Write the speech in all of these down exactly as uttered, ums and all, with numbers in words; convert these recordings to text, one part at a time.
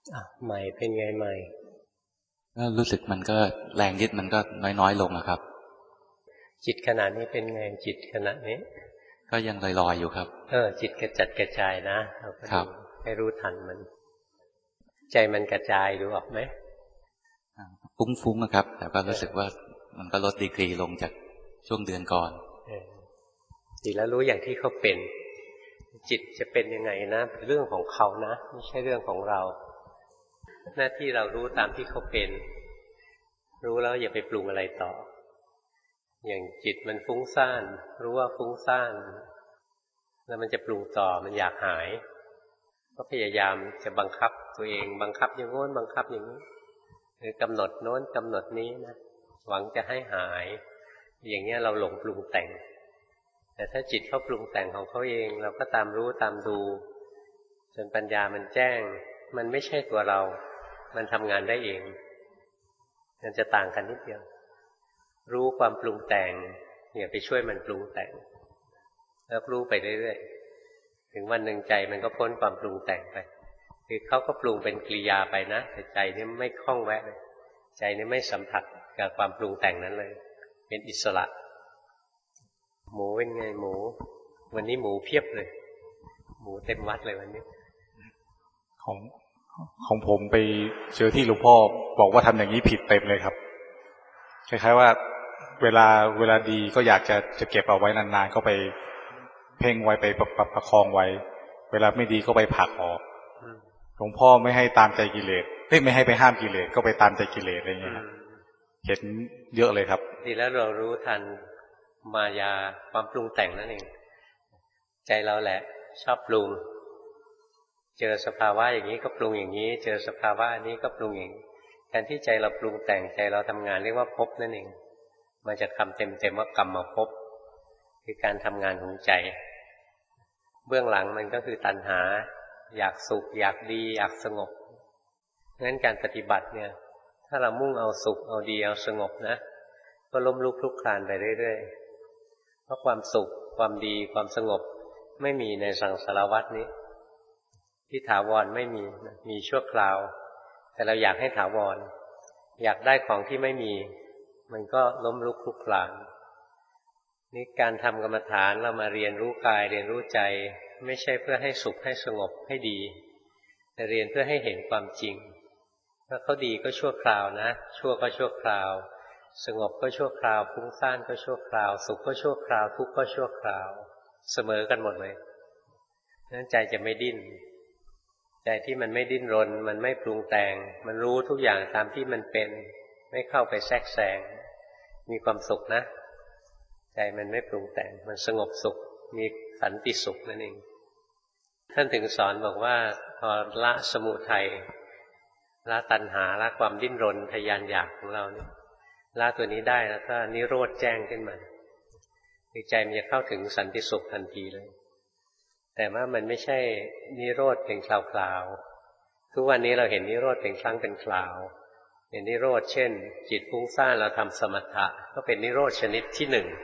ใหม่เป็นไงใหม่ก็รู้สึกมันก็แรงยึดมันก็น้อยๆลงนะครับจิตขณะนี้เป็นไงจิตขณะนี้ก็ยังลอยๆอยู่ครับเออจิตกระจัดกระจายนะเราก็ดูให้รู้ทันมันใจมันกระจายดูออกไหมฟุ้งๆนะครับแต่ก็รู้สึกว่ามันก็ลดดีกรีลงจากช่วงเดือนก่อนจิตแล้วรู้อย่างที่เขาเป็นจิตจะเป็นยังไงนะเป็นเรื่องของเขานะไม่ใช่เรื่องของเราหน้าที่เรารู้ตามที่เขาเป็นรู้แล้วอย่าไปปรุงอะไรต่ออย่างจิตมันฟุ้งซ่านรู้ว่าฟุ้งซ่านแล้วมันจะปรุงต่อมันอยากหายก็พยายามจะบังคับตัวเองบังคับอย่างโน้นบังคับอย่างนี้หรือกำหนดโน้นกำหนดนี้นะหวังจะให้หายอย่างเงี้ยเราหลงปรุงแต่งแต่ถ้าจิตเขาปรุงแต่งของเขาเองเราก็ตามรู้ตามดูจนปัญญามันแจ้งมันไม่ใช่ตัวเรามันทำงานได้เองมันจะต่างกันนิดเดียวรู้ความปรุงแต่งอย่าไปช่วยมันปรุงแต่งแล้วรู้ไปเรื่อยๆถึงวันหนึ่งใจมันก็พ้นความปรุงแต่งไปคือเขาก็ปรุงเป็นกิริยาไปนะแต่ใจนี่ไม่คล้องแวะเลยใจนี่ไม่สัมผัสกับความปรุงแต่งนั้นเลยเป็นอิสระหมูเป็นไงหมูวันนี้หมูเพียบเลยหมูเต็มวัดเลยวันนี้ของของผมไปเจอที่หลวงพ่อบอกว่าทำอย่างนี้ผิดเต็มเลยครับคล้ายๆว่าเวลาเวลาดีก็อยากจะจะเก็บเอาไว้นานๆก็ไปเพ่งไว้ไปประประคองไว้เวลาไม่ดีก็ไปผลักออกหลวงพ่อไม่ให้ตามใจกิเลสไม่ให้ไปห้ามกิเลสก็ไปตามใจกิเลสอะไรเงี้ยเห็นเยอะเลยครับดีแล้วเรารู้ทันมายาความปรุงแต่งนั่นเองใจเราแหละชอบปรุงเจอสภาวะอย่างนี้ก็ปรุงอย่างนี้เจอสภาวะอันนี้ก็ปรุงอย่างนี้แทนที่ใจเราปรุงแต่งใจเราทำงานเรียกว่าภพนั่นเองมาจากคำเต็มๆว่ากรรมภพคือการทำงานของใจเบื้องหลังมันก็คือตัณหาอยากสุขอยากดีอยากสงบงั้นการปฏิบัติเนี่ยถ้าเรามุ่งเอาสุขเอาดีเอาสงบนะก็ล้มลุกคลุกคลานไปเรื่อยๆเพราะความสุขความดีความสงบไม่มีในสังสารวัฏนี้ที่ถาวรไม่มีมีชั่วคราวแต่เราอยากให้ถาวรอยากได้ของที่ไม่มีมันก็ล้มลุกคลุกคลานนี่การทำกรรมฐานเรามาเรียนรู้กายเรียนรู้ใจไม่ใช่เพื่อให้สุขให้สงบให้ดีแต่เรียนเพื่อให้เห็นความจริงว่าเขาดีก็ชั่วคราวนะชั่วก็ชั่วคราวสงบก็ชั่วคราวฟุ้งซ่านก็ชั่วคราวสุขก็ชั่วคราวทุกข์ก็ชั่วคราวเสมอกันหมดเลยนั้นใจจะไม่ดิ้นใจที่มันไม่ดิ้นรนมันไม่ปรุงแต่งมันรู้ทุกอย่างตามที่มันเป็นไม่เข้าไปแทรกแซงมีความสุขนะใจมันไม่ปรุงแต่งมันสงบสุขมีสันติสุขนั่นเองท่านถึงสอนบอกว่าพอละสมุทัยละตัณหาละความดิ้นรนทยานอยากของเราเนี่ยละตัวนี้ได้แล้วก็นิโรธแจ้งขึ้นมาคือใจมันจะเข้าถึงสันติสุขทันทีเลยแต่ว่ามันไม่ใช่นิโรธเป็นคราวๆทุกวันนี้เราเห็นนิโรธเป็นครั้งเป็นคราวเห็นนิโรธเช่นจิตฟุ้งซ่านเราทำสมถะก็เป็นนิโรธชนิดที่หนึ่ง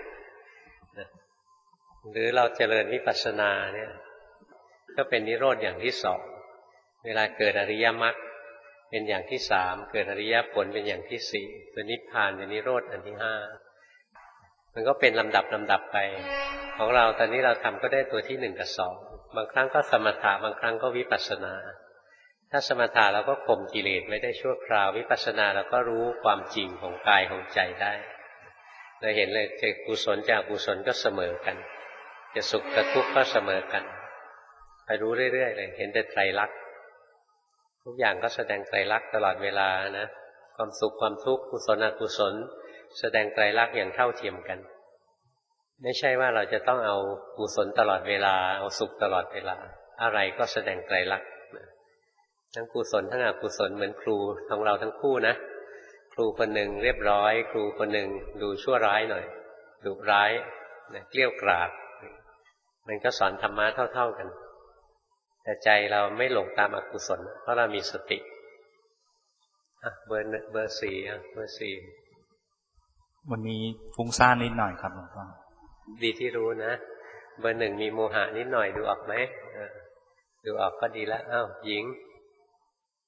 หรือเราเจริญวิปัสสนาเนี่ยก็เป็นนิโรธอย่างที่สองเวลาเกิดอริยมรรคเป็นอย่างที่สามเกิดอริยผลเป็นอย่างที่สี่ตัวนิพพานเป็นนิโรธอันที่ห้ามันก็เป็นลำดับลำดับไปของเราตอนนี้เราทำก็ได้ตัวที่หนึ่งกับสองบางครั้งก็สมถะบางครั้งก็วิปัสสนาถ้าสมถะเราก็ข่มกิเลสไว้ได้ชั่วคราววิปัสสนาเราก็รู้ความจริงของกายของใจได้เราเห็นเลยจะกุศลจากกุศลก็เสมอกันจะสุขกับทุกข์ก็เสมอกันไปรู้เรื่อยๆเลยเห็นแต่ไตรลักษณ์ทุกอย่างก็แสดงไตรลักษณ์ตลอดเวลานะความสุขความทุกข์กุศลอกุศลแสดงไตรลักษณ์อย่างเท่าเทียมกันไม่ใช่ว่าเราจะต้องเอากุศลตลอดเวลาเอาสุขตลอดเวลาอะไรก็แสดงไตรลักษณ์ทั้งกุศลทั้งอกุศลเหมือนครูของเราทั้งคู่นะครูคนหนึ่งเรียบร้อยครูคนหนึ่งดูชั่วร้ายหน่อยดุร้ายนะเกลี้ยกล่อมมันก็สอนธรรมะเท่าๆกันแต่ใจเราไม่หลงตามอกุศลเพราะเรามีสติอ่ะเบอร์เบอร์สี่อ่ะเบอร์สี่วันนี้ฟุ้งซ่านนิดหน่อยครับหลวงพ่อดีที่รู้นะเบอร์หนึ่งมีโมหะนิดหน่อยดูออกไหมดูออกก็ดีแล้วอ้าวหญิง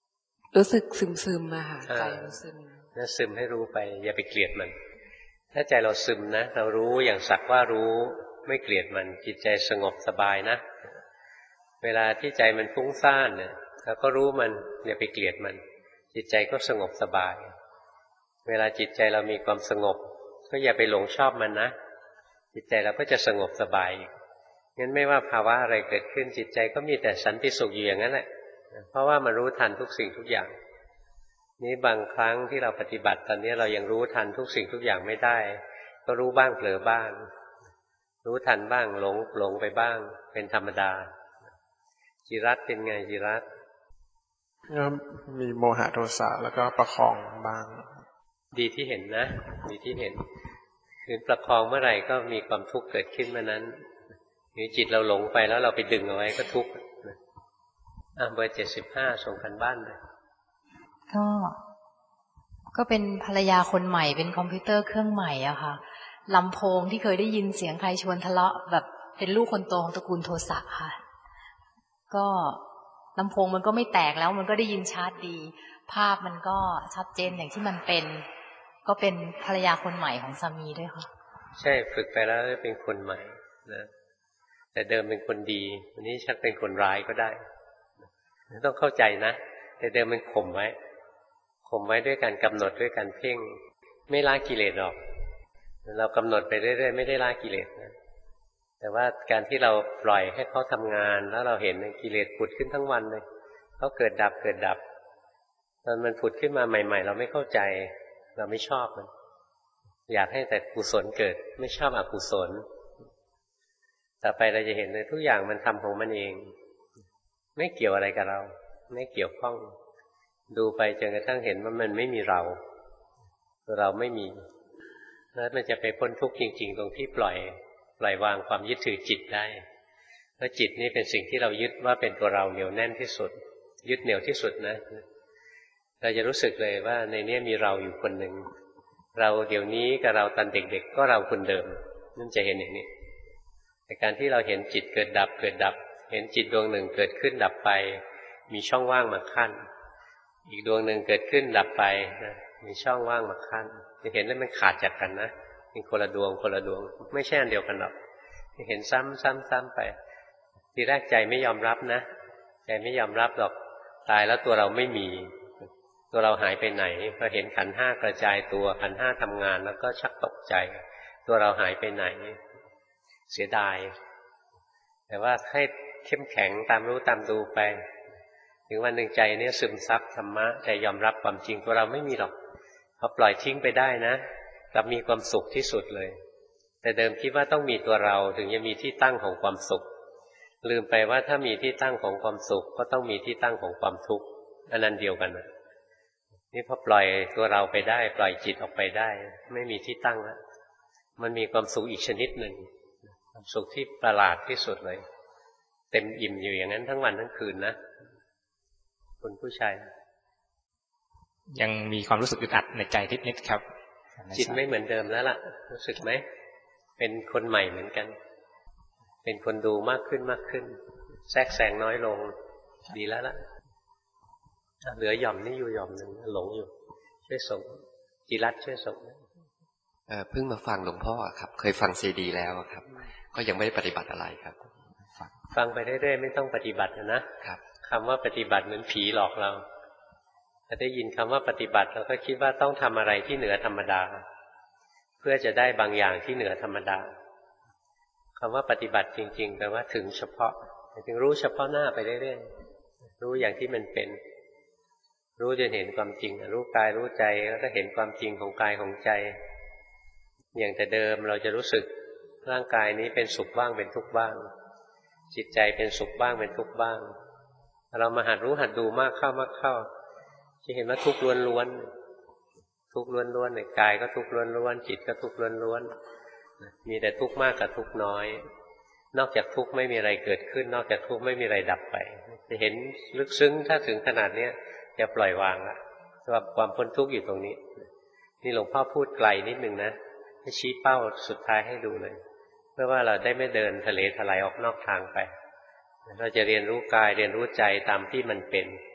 รู้สึกซึมๆอะค่ะใจมันซึมนั่นซึมให้รู้ไปอย่าไปเกลียดมันถ้าใจเราซึมนะเรารู้อย่างสักว่ารู้ไม่เกลียดมันจิตใจสงบสบายนะเวลาที่ใจมันฟุ้งซ่านเนี่ยเราก็รู้มันอย่าไปเกลียดมันจิตใจก็สงบสบายเวลาจิตใจเรามีความสงบก็อย่าไปหลงชอบมันนะจิตใจเราก็จะสงบสบายงั้นไม่ว่าภาวะอะไรเกิดขึ้นจิตใจก็มีแต่สันติสุขอยู่อย่างนั้นแหละเพราะว่ามันรู้ทันทุกสิ่งทุกอย่างนี้บางครั้งที่เราปฏิบัติตอนนี้เรายังรู้ทันทุกสิ่งทุกอย่างไม่ได้ก็รู้บ้างเผลอบ้างรู้ทันบ้างหลงหลงไปบ้างเป็นธรรมดาจิรัตเป็นไงจิรัตก็มีโมหะโทสะแล้วก็ประคองบ้างดีที่เห็นนะดีที่เห็นคือประคองเมื่อไหร่ก็มีความทุกข์เกิดขึ้นเมื่อนั้นหรือจิตเราหลงไปแล้วเราไปดึงเอาไว้ก็ทุกข์อ่ะเบอร์เจ็ดสิบห้าส่งกันบ้านเลยก็ก็เป็นภรรยาคนใหม่เป็นคอมพิวเตอร์เครื่องใหม่อะค่ะลำโพงที่เคยได้ยินเสียงใครชวนทะเลาะแบบเป็นลูกคนโตของตระกูลโทสะค่ะก็ลำโพงมันก็ไม่แตกแล้วมันก็ได้ยินชัดดีภาพมันก็ชัดเจนอย่างที่มันเป็นก็เป็นภรรยาคนใหม่ของสามีด้วยค่ะใช่ฝึกไปแล้วเป็นคนใหม่นะแต่เดิมเป็นคนดีวันนี้ชักเป็นคนร้ายก็ได้ต้องเข้าใจนะแต่เดิมมันข่มไว้ข่มไว้ด้วยการกำหนดด้วยการเพ่งไม่ละกิเลสหรอกเรากำหนดไปเรื่อยๆไม่ได้ละกิเลสนะแต่ว่าการที่เราปล่อยให้เขาทำงานแล้วเราเห็นกิเลสผุดขึ้นทั้งวันเลยเขาเกิดดับเกิดดับตอนมันผุดขึ้นมาใหม่ๆเราไม่เข้าใจเราไม่ชอบมันอยากให้แต่กุศลเกิดไม่ชอบอกุศลต่อไปเราจะเห็นเลยทุกอย่างมันทำของมันเองไม่เกี่ยวอะไรกับเราไม่เกี่ยวข้องดูไปจนกระทั่งเห็นว่ามันไม่มีเราเราไม่มีแล้วมันจะไปพ้นทุกข์จริงๆตรงที่ปล่อยปล่อยวางความยึดถือจิตได้เพราะจิตนี่เป็นสิ่งที่เรายึดว่าเป็นตัวเราเหนียวแน่นที่สุดยึดเหนี่ยวที่สุดนะเราจะรู้สึกเลยว่าในนี้มีเราอยู่คนหนึ่งเราเดี๋ยวนี้กับเราตอนเด็กๆก็เราคนเดิมนั่นจะเห็นอย่างนี้แต่การที่เราเห็นจิตเกิดดับเกิดดับเห็นจิตดวงหนึ่งเกิดขึ้นดับไปมีช่องว่างมาขั้นอีกดวงหนึ่งเกิดขึ้นดับไปนะมีช่องว่างมาขั้นจะเห็นว่ามันขาดจากกันนะเป็นคนละดวงคนละดวงไม่ใช่อันเดียวกันหรอกจะเห็นซ้ำซ้ำซ้ำไปทีแรกใจไม่ยอมรับนะใจไม่ยอมรับหรอกตายแล้วตัวเราไม่มีตัวเราหายไปไหนพอเห็นขันธ์ห้ากระจายตัวขันธ์ห้าทำงานแล้วก็ชักตกใจตัวเราหายไปไหนเสียดายแต่ว่าให้เข้มแข็งตามรู้ตามดูไปถึงวันหนึ่งใจเนี่ยซึมซับธรรมะใจยอมรับความจริงตัวเราไม่มีหรอกพอปล่อยทิ้งไปได้นะกลับมีความสุขที่สุดเลยแต่เดิมคิดว่าต้องมีตัวเราถึงจะมีที่ตั้งของความสุขลืมไปว่าถ้ามีที่ตั้งของความสุขก็ต้องมีที่ตั้งของความทุกข์อันนั้นเดียวกันนะนี่พอปล่อยตัวเราไปได้ปล่อยจิตออกไปได้ไม่มีที่ตั้งแล้วมันมีความสุขอีกชนิดหนึ่งความสุขที่ประหลาดที่สุดเลยเต็มอิ่มอยู่อย่างนั้นทั้งวันทั้งคืนนะคุณผู้ชายยังมีความรู้สึกอึดอัดในใจนิดๆครับจิตไม่เหมือนเดิมแล้วล่ะรู้สึกไหมเป็นคนใหม่เหมือนกันเป็นคนดูมากขึ้นมากขึ้นแทรกแซงน้อยลงดีแล้วล่ะเหลือหย่อมนี่อยู่หย่อมหนึ่งหลงอยู่ช่วยส่งจิรัตช่วยส่งเออเพิ่งมาฟังหลวงพ่อครับเคยฟังซีดีแล้วครับก็ยังไม่ได้ปฏิบัติอะไรครับฟังไปเรื่อยๆไม่ต้องปฏิบัตินะครับคำว่าปฏิบัติเหมือนผีหลอกเราถ้าได้ยินคำว่าปฏิบัติเราก็คิดว่าต้องทำอะไรที่เหนือธรรมดาเพื่อจะได้บางอย่างที่เหนือธรรมดาคำว่าปฏิบัติจริงๆแปลว่าถึงเฉพาะถึงรู้เฉพาะหน้าไปเรื่อยๆรู้อย่างที่มันเป็นรู้จนเห็นความจริงรู้กายรู้ใจแล้วก็เห็นความจริงของกายของใจอย่างแต่เดิมเราจะรู้สึกร่างกายนี้เป็นสุขบ้างเป็นทุกข์บ้างจิตใจเป็นสุขบ้างเป็นทุกข์บ้างเรามาหัดรู้หัดดูมากเข้ามากเข้าจะเห็นว่าทุกข์ล้วนๆทุกข์ล้วนๆในกายก็ทุกข์ล้วนๆจิตก็ทุกข์ล้วนๆมีแต่ทุกข์มากกับทุกข์น้อยนอกจากทุกข์ไม่มีอะไรเกิดขึ้นนอกจากทุกข์ไม่มีอะไรดับไปจะเห็นลึกซึ้งถ้าถึงขนาดนี้จะปล่อยวางละสำหรับความพ้นทุกข์อยู่ตรงนี้นี่หลวงพ่อพูดไกลนิดนึงนะให้ชี้เป้าสุดท้ายให้ดูเลยเพื่อว่าเราได้ไม่เดินทะเลทลายออกนอกทางไปเราจะเรียนรู้กายเรียนรู้ใจตามที่มันเป็น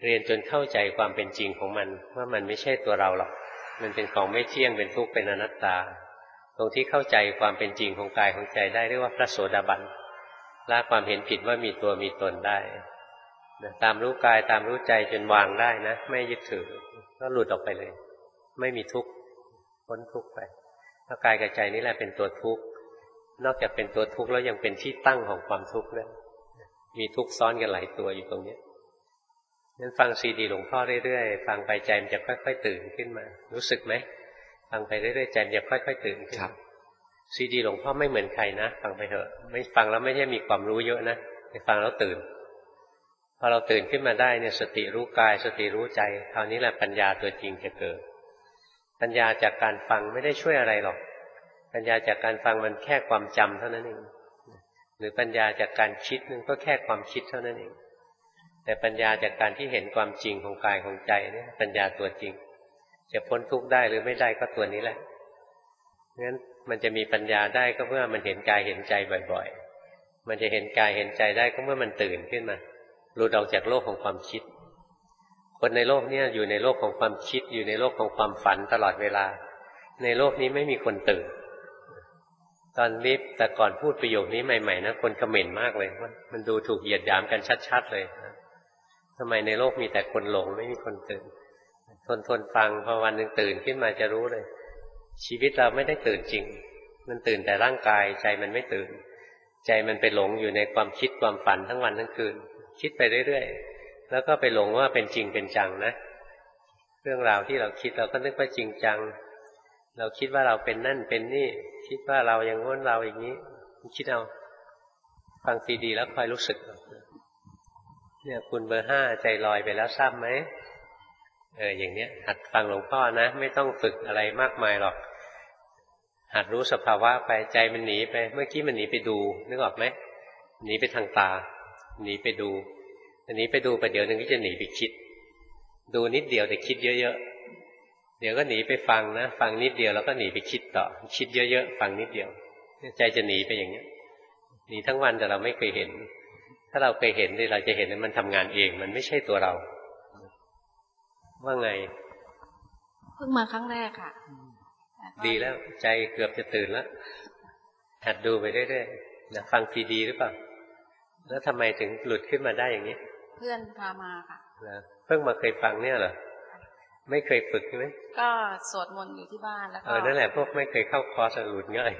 เรียนจนเข้าใจความเป็นจริงของมันว่ามันไม่ใช่ตัวเราหรอกมันเป็นของไม่เที่ยงเป็นทุกข์เป็นอนัตตาตรงที่เข้าใจความเป็นจริงของกายของใจได้เรียกว่าพระโสดาบันละความเห็นผิดว่ามีตัวมีตนได้ตามรู้กายตามรู้ใจจนวางได้นะไม่ยึดถือก็หลุดออกไปเลยไม่มีทุกข์พ้นทุกข์ไปเพราะกายกับใจนี่แหละเป็นตัวทุกข์นอกจากเป็นตัวทุกข์แล้วยังเป็นที่ตั้งของความทุกข์ด้วยมีทุกข์ซ้อนกันหลายตัวอยู่ตรงนี้งั้นฟังซีดีหลวงพ่อเรื่อยๆฟังไปใจมันจะค่อยๆตื่นขึ้นมารู้สึกไหมฟังไปเรื่อยๆใจมันจะค่อยๆตื่นขึ้นซีดีหลวงพ่อไม่เหมือนใครนะฟังไปเถอะไม่ฟังแล้วไม่ใช่มีความรู้เยอะนะไปฟังแล้วตื่นพอเราตื่นขึ้นมาได้เนี่ยสติรู้กายสติรู้ใจคราวนี้แหละปัญญาตัวจริงจะเกิดปัญญาจากการฟังไม่ได้ช่วยอะไรหรอกปัญญาจากการฟังมันแค่ความจำเท่านั้นเองหรือปัญญาจากการคิดนึงก็แค่ความคิดเท่านั้นเองแต่ปัญญาจากการที่เห็นความจริงของกายของใจเนี่ยปัญญาตัวจริงจะพ้นทุกข์ได้หรือไม่ได้ก็ตัวนี้แหละงั้นมันจะมีปัญญาได้ก็เมื่อมันเห็นกายเห็นใจบ่อยๆมันจะเห็นกายเห็นใจได้ก็เมื่อมันตื่นขึ้นมาหลุดออกจากโลกของความคิดคนในโลกนี้อยู่ในโลกของความคิดอยู่ในโลกของความฝันตลอดเวลาในโลกนี้ไม่มีคนตื่นตอนนี้แต่ก่อนพูดประโยคนี้ใหม่ๆนะคนคอมเมนต์มากเลยมันดูถูกเหยียดหยามกันชัดๆเลยทำไมในโลกมีแต่คนหลงไม่มีคนตื่นทนทนฟังพอวันหนึ่งตื่นขึ้นมาจะรู้เลยชีวิตเราไม่ได้ตื่นจริงมันตื่นแต่ร่างกายใจมันไม่ตื่นใจมันไปหลงอยู่ในความคิดความฝันทั้งวันทั้งคืนคิดไปเรื่อยๆแล้วก็ไปหลงว่าเป็นจริงเป็นจังนะเรื่องราวที่เราคิดเราก็นึกว่าจริงจังเราคิดว่าเราเป็นนั่นเป็นนี่คิดว่าเราอย่างโน้นเราอย่างนี้คิดเอาฟังซีดีแล้วคอยรู้สึกเนี่ยคุณเบอร์ห้าใจลอยไปแล้วทราบไหมเอออย่างเนี้ยหัดฟังหลวงพ่อนะไม่ต้องฝึกอะไรมากมายหรอกหัดรู้สภาวะไปใจมันหนีไปเมื่อกี้มันหนีไปดูนึกออกไหมหนีไปทางตาหนีไปดูอันนี้ไปดูไปเดี๋ยวนึงก็จะหนีไปคิดดูนิดเดียวแต่คิดเยอะๆเดี๋ยวก็หนีไปฟังนะฟังนิดเดียวแล้วก็หนีไปคิดต่อคิดเยอะๆฟังนิดเดียวใจจะหนีไปอย่างเนี้ยหนีทั้งวันแต่เราไม่เคยเห็นถ้าเราเคยเห็นเราจะเห็นว่ามันทำงานเองมันไม่ใช่ตัวเราว่าไงเพิ่งมาครั้งแรกค่ะดีแล้วใจเกือบจะตื่นแล้วหัดดูไปเรื่อยๆนะฟังซีดีหรือเปล่าแล้วทำไมถึงหลุดขึ้นมาได้อย่างนี้เพื่อนพามาค่ะเพิ่งมาเคยฟังเนี่ยเหรอไม่เคยฝึกใช่ไหมก็สวดมนต์อยู่ที่บ้านแล้วก็เออนั่นแหละพวกไม่เคยเข้าคอร์สหลุดง่าย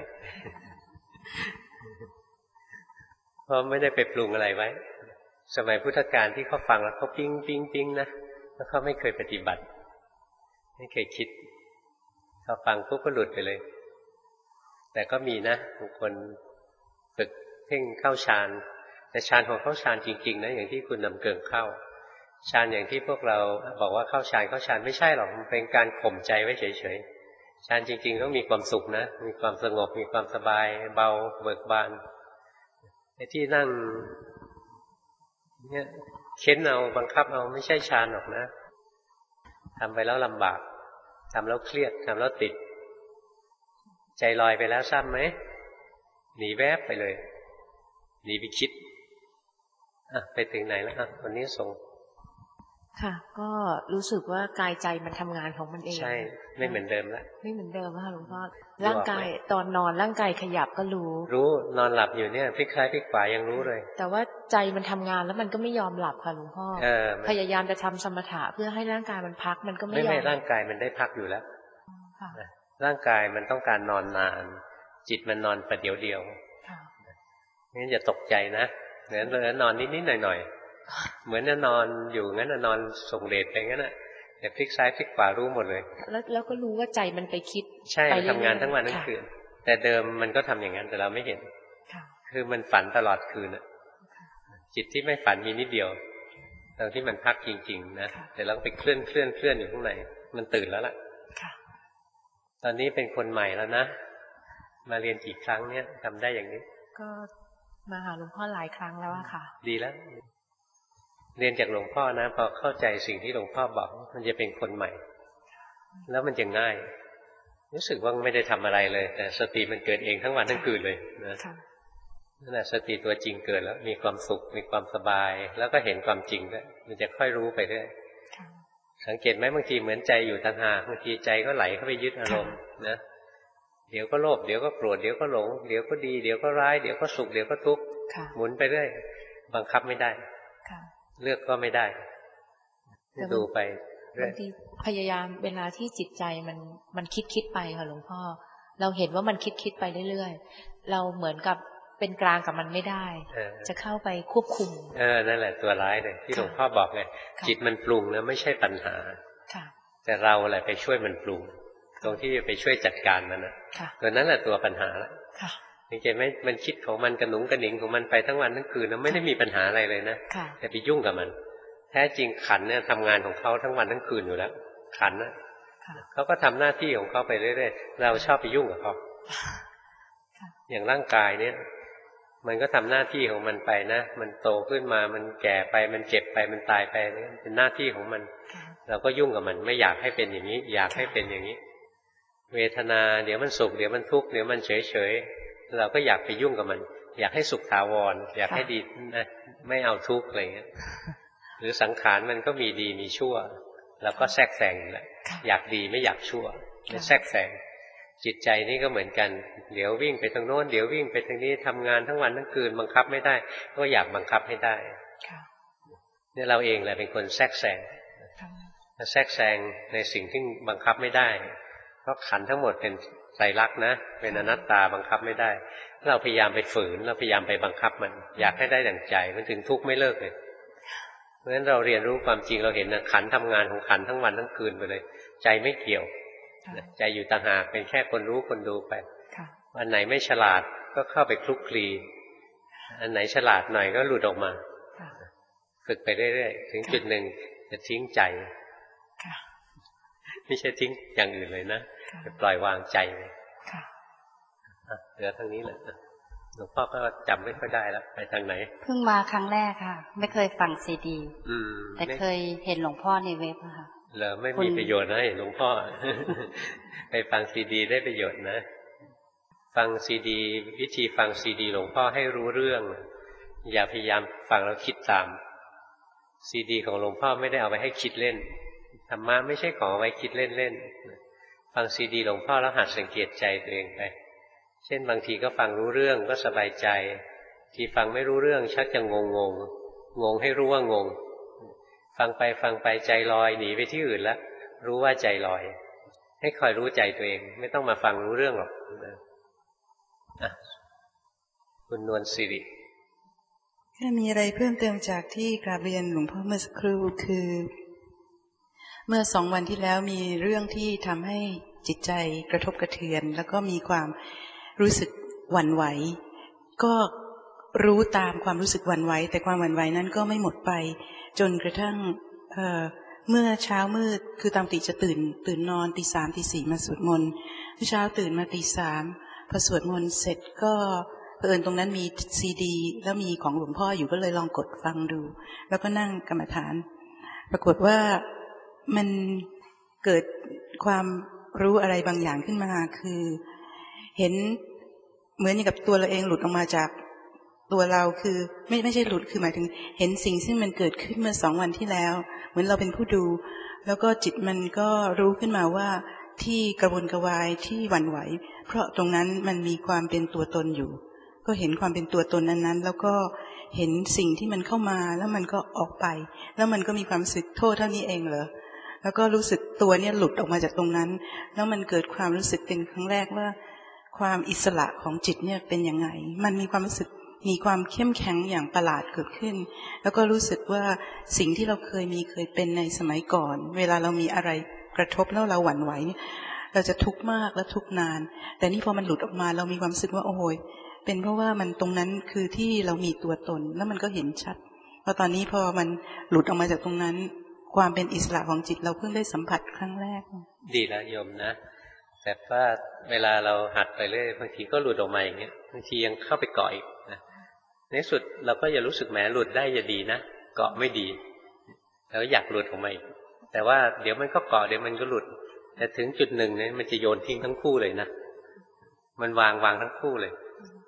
เพราะไม่ได้ไปปรุงอะไรไว้สมัยพุทธกาลที่เขาฟังแล้วเขาปิ๊งปิ๊งปิ๊งนะแล้วเขาไม่เคยปฏิบัติไม่เคยคิดเขาฟังปุ๊บก็หลุดไปเลยแต่ก็มีนะบางคนฝึกเพ่งเข้าฌานแต่ฌานของเข้าฌานจริงๆนะอย่างที่คุณนำเกิงเข้าฌานอย่างที่พวกเราบอกว่าเข้าฌานเข้าฌานไม่ใช่หรอกมันเป็นการข่มใจไว้เฉยๆฌานจริงๆต้องมีความสุขนะมีความสงบมีความสบายเบาเบิกบานไอ้ที่นั่งเนี่ยเค้นเอาบังคับเอาไม่ใช่ฌานหรอกนะทำไปแล้วลำบากทำแล้วเครียดทำแล้วติดใจลอยไปแล้วทราบไหมหนีแวบไปเลยหนีไปคิดอ่ะไปถึงไหนแล้วอ่ะวันนี้ส่งค่ะก็รู้สึกว่ากายใจมันทำงานของมันเองใช่ไม่เหมือนเดิมแล้วไม่เหมือนเดิมค่ะหลวงพ่อร่างกายตอนนอนร่างกายขยับก็รู้รู้นอนหลับอยู่เนี่ยพลิกซ้ายพลิกขวายังรู้เลยแต่ว่าใจมันทำงานแล้วมันก็ไม่ยอมหลับค่ะหลวงพ่อพยายามจะทำสมถะเพื่อให้ร่างกายมันพักมันก็ไม่ยอมไม่ไม่ร่างกายมันได้พักอยู่แล้วร่างกายมันต้องการนอนนานจิตมันนอนประเดี๋ยวเดียวงั้นอย่าตกใจนะเหมือนเรานอนนิดๆหน่อยๆเหมือนนอนอยู่งั้นนอนส่งเดชไปงั้นน่ะแต่พลิกซ้ายพลิกขวารู้หมดเลยแล้วแล้วก็รู้ว่าใจมันไปคิดใช่ทำงานทั้งวันทั้งคืนแต่เดิมมันก็ทำอย่างนั้นแต่เราไม่เห็นคือมันฝันตลอดคืนน่ะจิตที่ไม่ฝันมีนิดเดียวตอนที่มันพักจริงๆนะแต่เราไปเคลื่อนเคลื่อนเคลื่อนอยู่ข้างในมันตื่นแล้วล่ะตอนนี้เป็นคนใหม่แล้วนะมาเรียนกี่ครั้งเนี่ยทำได้อย่างนี้ก็มาหาหลวงพ่อหลายครั้งแล้วอะค่ะดีแล้วเรียนจากหลวงพ่อนะพอเข้าใจสิ่งที่หลวงพ่อบอกมันจะเป็นคนใหม่แล้วมันจะง่ายรู้สึกว่าไม่ได้ทำอะไรเลยแต่สติมันเกิดเองทั้งวันทั้งคืนเลยนะนั่นแหละสติตัวจริงเกิดแล้วมีความสุขมีความสบายแล้วก็เห็นความจริงด้วยมันจะค่อยรู้ไปเรื่อยสังเกตไหมบางทีเหมือนใจอยู่ต่างหากบางทีใจก็ไหลเข้าไปยึดอารมณ์นะเดี๋ยวก็โลภเดี๋ยวก็โกรธเดี๋ยวก็หลงเดี๋ยวก็ดีเดี๋ยวก็ร้ายเดี๋ยวก็สุขเดี๋ยวก็ทุกข์หมุนไปเรื่อยบังคับไม่ได้เลือกก็ไม่ได้ดูไปบางทีพยายามเวลาที่จิตใจมันมันคิดคิดไปค่ะหลวงพ่อเราเห็นว่ามันคิดคิดไปเรื่อยๆเราเหมือนกับเป็นกลางกับมันไม่ได้จะเข้าไปควบคุมเออนั่นแหละตัวร้ายเลยที่หลวงพ่อบอกไงจิตมันปรุงนะไม่ใช่ปัญหาแต่เราแหละไปช่วยมันปรุงตรงที่ไปช่วยจัดการมันนะตัวนั้นแหละตัวปัญหาละเห็นไหมมันคิดของมันกระหนุงกระหนิงของมันไปทั้งวันทั้งคืนนะไม่ได้มีปัญหาอะไรเลยนะแต่ไปยุ่งกับมันแท้จริงขันเนี่ยทำงานของเขาทั้งวันทั้งคืนอยู่แล้วขันนะเขาก็ทำหน้าที่ของเขาไปเรื่อยๆเราชอบไปยุ่งกับเขาอย่างร่างกายเนี่ยมันก็ทำหน้าที่ของมันไปนะมันโตขึ้นมามันแก่ไปมันเจ็บไปมันตายไปนี่เป็นหน้าที่ของมันเราก็ยุ่งกับมันไม่อยากให้เป็นอย่างนี้อยากให้เป็นอย่างนี้เวทนาเดี๋ยวมันสุขเดี๋ยวมันทุกข์เดี๋ยวมันเฉยเฉยเราก็อยากไปยุ่งกับมันอยากให้สุขถาวรอยากให้ดีนะไม่เอาทุกข์อะไรเงี้ยหรือสังขารมันก็มีดีมีชั่วเราก็แทรกแซงอยู่แหละอยากดีไม่อยากชั่วไม่แทรกแซงจิตใจนี่ก็เหมือนกันเดี๋ยววิ่งไปทางโน้นเดี๋ยววิ่งไปทางนี้ทำงานทั้งวันทั้งคืนบังคับไม่ได้ก็อยากบังคับให้ได้เนี่ยเราเองแหละเป็นคนแทรกแซงแทรกแซงในสิ่งที่บังคับไม่ได้เพราะขันธ์ทั้งหมดเป็นไตรลักษณ์นะเป็นอนัตตาบังคับไม่ได้เราพยายามไปฝืนเราพยายามไปบังคับมันอยากให้ได้ดั่งใจมันถึงทุกข์ไม่เลิกเลยเพราะฉะนั้นเราเรียนรู้ความจริงเราเห็นนะขันธ์ทำงานของขันธ์ทั้งวันทั้งคืนไปเลยใจไม่เกี่ยวใจอยู่ต่างหากเป็นแค่คนรู้คนดูไปอันไหนไม่ฉลาดก็เข้าไปคลุกคลีอันไหนฉลาดหน่อยก็หลุดออกมาฝึกไปเรื่อยๆถึงจุดหนึ่งจะทิ้งใจไม่ใช่ทิ้งอย่างอื่นเลยนะจะปล่อยวางใจเลยเหลือทางนี้แหละหลวงพ่อก็จำไม่ค่อยได้แล้วไปทางไหนเพิ่งมาครั้งแรกค่ะไม่เคยฟังซีดีแต่เคยเห็นหลวงพ่อในเว็บค่ะเหรอไม่มีประโยชน์นะหลวงพ่อไปฟังซีดีได้ประโยชน์นะฟังซีดีวิธีฟังซีดีหลวงพ่อให้รู้เรื่องอย่าพยายามฟังแล้วคิดตามซีดีของหลวงพ่อไม่ได้เอาไว้ให้คิดเล่นธรรมะไม่ใช่ของเอาไว้คิดเล่นๆฟังซีดีหลวงพ่อแล้วหัดสังเกตใจตัวเองไปเช่นบางทีก็ฟังรู้เรื่องก็สบายใจทีฟังไม่รู้เรื่องชักจะงงงงงงให้รู้ว่างงฟังไปฟังไปใจลอยหนีไปที่อื่นแล้วรู้ว่าใจลอยให้คอยรู้ใจตัวเองไม่ต้องมาฟังรู้เรื่องหรอกนะคุณนวลสิริแค่มีอะไรเพิ่มเติมจากที่กราบเรียนหลวงพ่อเมื่อสักครู่คือเมื่อสองวันที่แล้วมีเรื่องที่ทำให้จิตใจกระทบกระเทือนแล้วก็มีความรู้สึกหวั่นไหวก็รู้ตามความรู้สึกหวั่นไหวแต่ความหวั่นไหวนั้นก็ไม่หมดไปจนกระทั่ง เอ่อ เมื่อเช้ามืดคือตามติจะตื่นตื่นนอนตีสามตีสี่มาสวดมนต์เมื่อเช้าตื่นมาตีสามพอสวดมนต์เสร็จก็เผอิญตรงนั้นมีซีดีแล้วมีของหลวงพ่ออยู่ก็เลยลองกดฟังดูแล้วก็นั่งกรรมฐานปรากฏว่ามันเกิดความรู้อะไรบางอย่างขึ้นมาคือเห็นเหมือนกับตัวเราเองหลุดออกมาจากตัวเราคือไม่ไม่ใช่หลุดคือหมายถึงเห็นสิ่งซึ่งมันเกิดขึ้นเมื่อสองวันที่แล้วเหมือนเราเป็นผู้ดูแล้วก็จิตมันก็รู้ขึ้นมาว่าที่กระวนกระวายที่หวั่นไหวเพราะตรงนั้นมันมีความเป็นตัวตนอยู่ก็เห็นความเป็นตัวตนนั้นๆแล้วก็เห็นสิ่งที่มันเข้ามาแล้วมันก็ออกไปแล้วมันก็มีความรู้สึกโทษเท่านี้เองเหรอแล้วก็รู้สึกตัวเนี่ยหลุดออกมาจากตรงนั้นแล้วมันเกิดความรู้สึกเป็นครั้งแรกว่าความอิสระของจิตเนี่ยเป็นยังไงมันมีความรู้สึกมีความเข้มแข็งอย่างประหลาดเกิดขึ้นแล้วก็รู้สึกว่าสิ่งที่เราเคยมีเคยเป็นในสมัยก่อนเวลาเรามีอะไรกระทบแล้วเราหวั่นไหวเนี่ยเราจะทุกข์มากและทุกข์นานแต่นี่พอมันหลุดออกมาเรามีความรู้สึกว่าโอ้โหเป็นเพราะว่ามันตรงนั้นคือที่เรามีตัวตนแล้วมันก็เห็นชัดพอตอนนี้พอมันหลุดออกมาจากตรงนั้นความเป็นอิสระของจิตเราเพิ่งได้สัมผัสครั้งแรกดีแล้วโยมนะแต่ว่าเวลาเราหัดไปเรื่อยบางทีก็หลุดออกมาอย่างเงี้ยบางทียังเข้าไปเกาะอีกนะในสุดเราก็อย่ารู้สึกแหมหลุดได้อย่าดีนะเกาะไม่ดีแล้วอยากหลุดออกมาอีกแต่ว่าเดี๋ยวมันก็เกาะเดี๋ยวมันก็หลุดแต่ถึงจุดหนึ่งเนี่ยมันจะโยนทิ้งทั้งคู่เลยนะมันวางวางทั้งคู่เลย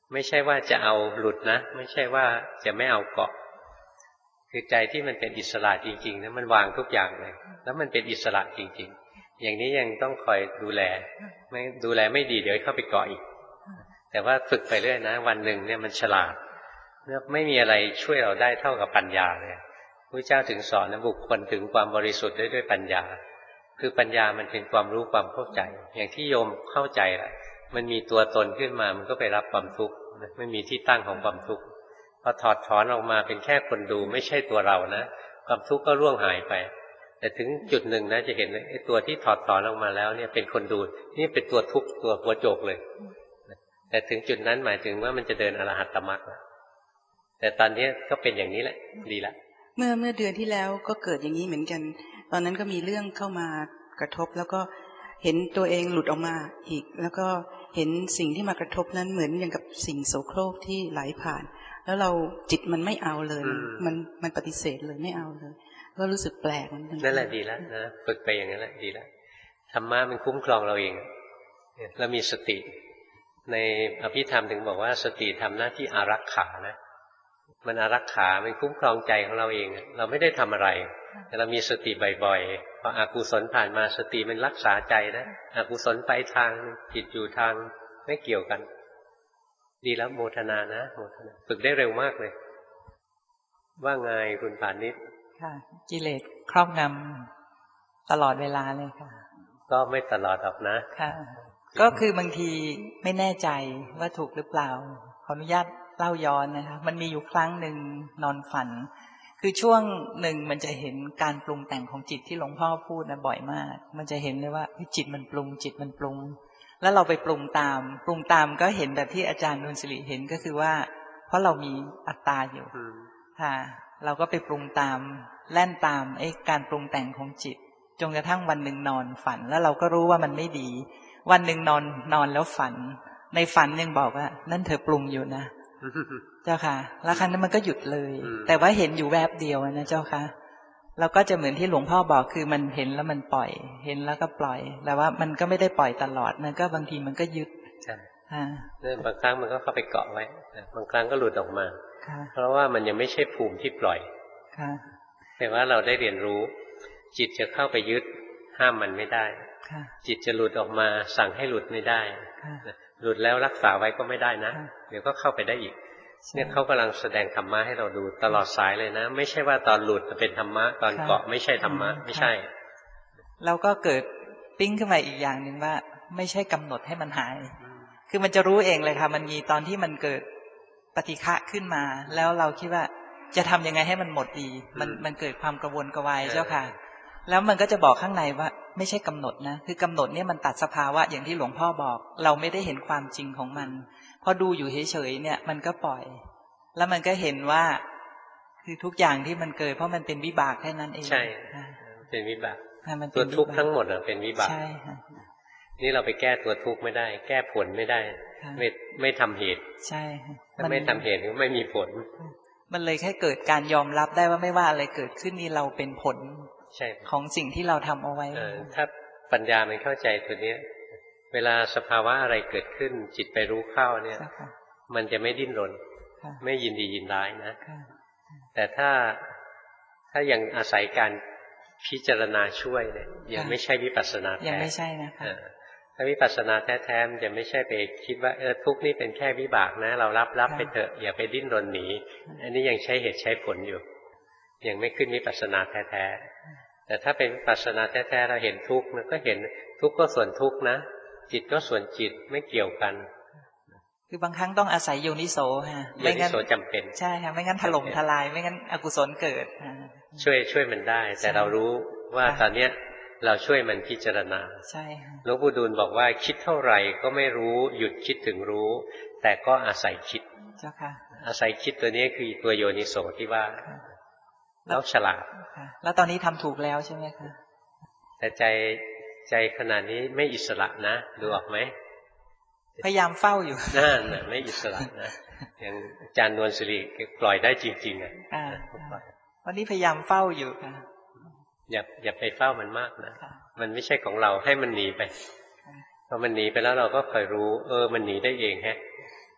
ไม่ใช่ว่าจะเอาหลุดนะไม่ใช่ว่าจะไม่เอาเกาะคือใจที่มันเป็นอิสระจริงๆนะมันวางทุกอย่างเลยแล้วมันเป็นอิสระจริงๆอย่างนี้ยังต้องคอยดูแลไม่ดูแลไม่ดีเดี๋ยวเข้าไปเกาะอีกแต่ว่าฝึกไปเรื่อยนะวันหนึ่งเนี่ยมันฉลาดไม่มีอะไรช่วยเราได้เท่ากับปัญญาเลยพระเจ้าถึงสอนนะบุคคลถึงความบริสุทธิ์ได้ด้วยปัญญาคือปัญญามันเป็นความรู้ความเข้าใจอย่างที่โยมเข้าใจแหละมันมีตัวตนขึ้นมามันก็ไปรับความทุกข์ไม่มีที่ตั้งของความทุกข์พอถอดถอนออกมาเป็นแค่คนดูไม่ใช่ตัวเรานะความทุกข์ก็ร่วงหายไปแต่ถึงจุดหนึ่งนะจะเห็นไอ้ตัวที่ถอดถอนออกมาแล้วเนี่ยเป็นคนดูนี่เป็นตัวทุกข์ตัวหัวโจกเลยแต่ถึงจุดนั้นหมายถึงว่ามันจะเดินอรหัตตมรรคแต่ตอนนี้ก็เป็นอย่างนี้แหละดีละเมื่อเมื่อเดือนที่แล้วก็เกิดอย่างนี้เหมือนกันตอนนั้นก็มีเรื่องเข้ามากระทบแล้วก็เห็นตัวเองหลุดออกมาอีกแล้วก็เห็นสิ่งที่มากระทบนั้นเหมือนอย่างกับสิ่งโสโครกที่ไหลผ่านแล้วเราจิตมันไม่เอาเลยมันมันปฏิเสธเลยไม่เอาเลยก็รู้สึกแปลกนั่นแหละดีแล้วนะฝึกไปอย่างนั้นแหละดีแล้วธรรมะมันคุ้มครองเราเองเรามีสติในอภิธรรมถึงบอกว่าสติทำหน้าที่อารักขานะมันอารักขามันคุ้มครองใจของเราเองเราไม่ได้ทำอะไรแต่เรามีสติบ่อยๆพออกุศลผ่านมาสติมันรักษาใจนะอกุศลไปทางจิตอยู่ทางไม่เกี่ยวกันดีแล้วโมทนานะโมทนาฝึกได้เร็วมากเลยว่าไงคุณป่านนิดค่ะกิเลสครอบงำตลอดเวลาเลยค่ะก็ไม่ตลอดหรอกนะค่ะก็คือบางทีไม่แน่ใจว่าถูกหรือเปล่าขออนุญาตเล่าย้อนนะคะมันมีอยู่ครั้งหนึ่งนอนฝันคือช่วงหนึ่งมันจะเห็นการปรุงแต่งของจิตที่หลวงพ่อพูดนะบ่อยมากมันจะเห็นเลยว่าจิตมันปรุงจิตมันปรุงแล้วเราไปปรุงตามปรุงตามก็เห็นแบบที่อาจารย์นวลศิริเห็นก็คือว่าเพราะเรามีอัตตาอยู่ค่ะเราก็ไปปรุงตามแล่นตามไอ้การปรุงแต่งของจิตจนกระทั่งวันหนึ่งนอนฝันแล้วเราก็รู้ว่ามันไม่ดีวันหนึ่งนอนนอนแล้วฝันในฝันยังบอกว่านั่นเธอปรุงอยู่นะเจ้าค่ะแล้วครั้งนั้นมันก็หยุดเลยแต่ว่าเห็นอยู่แวบเดียวนะเจ้าค่ะเราก็จะเหมือนที่หลวงพ่อบอกคือมันเห็นแล้วมันปล่อยเห็นแล้วก็ปล่อยแต่ว่ามันก็ไม่ได้ปล่อยตลอดมันก็บางทีมันก็ยึดใช่เนี่ยบางครั้งมันก็เข้าไปเกาะไว้บางครั้งก็หลุดออกมาเพราะว่ามันยังไม่ใช่ภูมิที่ปล่อยแต่ว่าเราได้เรียนรู้จิตจะเข้าไปยึดห้ามมันไม่ได้จิตจะหลุดออกมาสั่งให้หลุดไม่ได้หลุดแล้วรักษาไว้ก็ไม่ได้นะเดี๋ยวก็เข้าไปได้อีกเนี่ยเขากำลังแสดงธรรมะให้เราดูตลอดสายเลยนะไม่ใช่ว่าตอนหลุดเป็นธรรมะตอนเกาะไม่ใช่ธรรมะไม่ใช่เราก็เกิดปิ้งขึ้นมาอีกอย่างหนึ่งว่าไม่ใช่กำหนดให้มันหายคือมันจะรู้เองเลยค่ะมันมีตอนที่มันเกิดปฏิฆะขึ้นมาแล้วเราคิดว่าจะทำยังไงให้มันหมดดีมันมันเกิดความกระวนกระวายเจ้าค่ะแล้วมันก็จะบอกข้างในว่าไม่ใช่กำหนดนะคือกำหนดเนี่ยมันตัดสภาวะอย่างที่หลวงพ่อบอกเราไม่ได้เห็นความจริงของมันพอดูอยู่เฉยๆเนี่ยมันก็ปล่อยแล้วมันก็เห็นว่าคือทุกอย่างที่มันเกิดเพราะมันเป็นวิบากแค่นั้นเองใช่เป็นวิบากตัวทุกข์ทั้งหมดอ่ะเป็นวิบากนี่เราไปแก้ตัวทุกข์ไม่ได้แก้ผลไม่ได้ไม่ไม่ทำเหตุใช่ถ้าไม่ทำเหตุก็ไม่มีผลมันเลยแค่เกิดการยอมรับได้ว่าไม่ว่าอะไรเกิดขึ้นนี่เราเป็นผลของสิ่งที่เราทำเอาไว้ถ้าปัญญามันเข้าใจตัวนี้เวลาสภาวะอะไรเกิดขึ้นจิตไปรู้เข้าเนี่ยมันจะไม่ดิ้นรนไม่ยินดียินร้ายนะแต่ถ้าถ้ายังอาศัยการพิจารณาช่วยเนี่ยยังไม่ใช่วิปัสสนาแท้ยังไม่ใช่นะคะถ้าวิปัสสนาแท้ๆมันจะไม่ใช่ไปคิดว่าเออทุกข์นี่เป็นแค่วิบากนะเรารับรับไปเถอะอย่าไปดิ้นรนหนีอันนี้ยังใช้เหตุใช้ผลอยู่ยังไม่ขึ้นวิปัสสนาแท้ๆแต่ถ้าเป็นวิปัสสนาแท้ๆเราเห็นทุกข์มันก็เห็นทุกข์ก็ส่วนทุกข์นะจิตก็ส่วนจิตไม่เกี่ยวกันคือบางครั้งต้องอาศัยโยนิโสค่ะโยนิโสจำเป็นใช่ค่ะไม่งั้นถล่มทลายไม่งั้นอกุศลเกิดช่วยช่วยมันได้แต่เรารู้ว่าตอนเนี้ยเราช่วยมันพิจารณาใช่ค่ะหลวงปู่ดูลบอกว่าคิดเท่าไหร่ก็ไม่รู้หยุดคิดถึงรู้แต่ก็อาศัยคิดเจ้าค่ะอาศัยคิดตัวนี้คือตัวโยนิโสที่ว่าแล้วฉลาดแล้วตอนนี้ทำถูกแล้วใช่ไหมคะแต่ใจใจขนาดนี้ไม่อิสระนะดูออกไหมพยายามเฝ้าอยู่นั่นน่ะไม่อิสระนะอย่างอาจารย์นวลศิริปล่อยได้จริงๆอ่ะวันนี้พยายามเฝ้าอยู่ค่ะอย่าอย่าไปเฝ้ามันมากนะมันไม่ใช่ของเราให้มันหนีไปพอมันหนีไปแล้วเราก็คอยรู้เออมันหนีได้เองแฮะ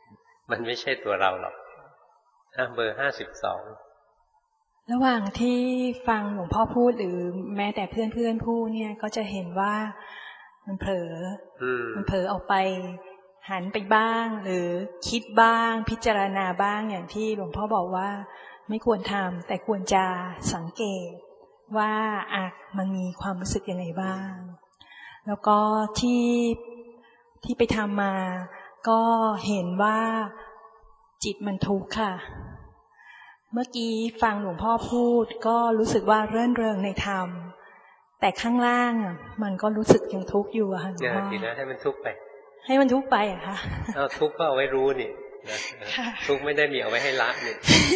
มันไม่ใช่ตัวเราหรอกอ่ะเบอร์ห้าสิบสองระหว่างที่ฟังหลวงพ่อพูดหรือแม้แต่เพื่อนเพื่อนพูดเนี่ยก็จะเห็นว่ามันเผลอมันเผลอออกไปหันไปบ้างหรือคิดบ้างพิจารณาบ้างอย่างที่หลวงพ่อบอกว่าไม่ควรทำแต่ควรจะสังเกตว่าอ่ะมันมีความรู้สึกยังไงบ้างแล้วก็ที่ที่ไปทำมาก็เห็นว่าจิตมันทุกข์ค่ะเมื่อกี้ฟังหลวงพ่อพูดก็รู้สึกว่าเรื่นเริงในธรรมแต่ข้างล่างอ่ะมันก็รู้สึกยังทุกข์อยู่อะค่ะหลวงพ่อดีนะให้มันทุกข์ไปให้มันทุกข์ไปอะค่ะเอาทุกข์ก็เอาไว้รู้นี่ทุกข์ไม่ได้มีเอาไว้ให้ละนี่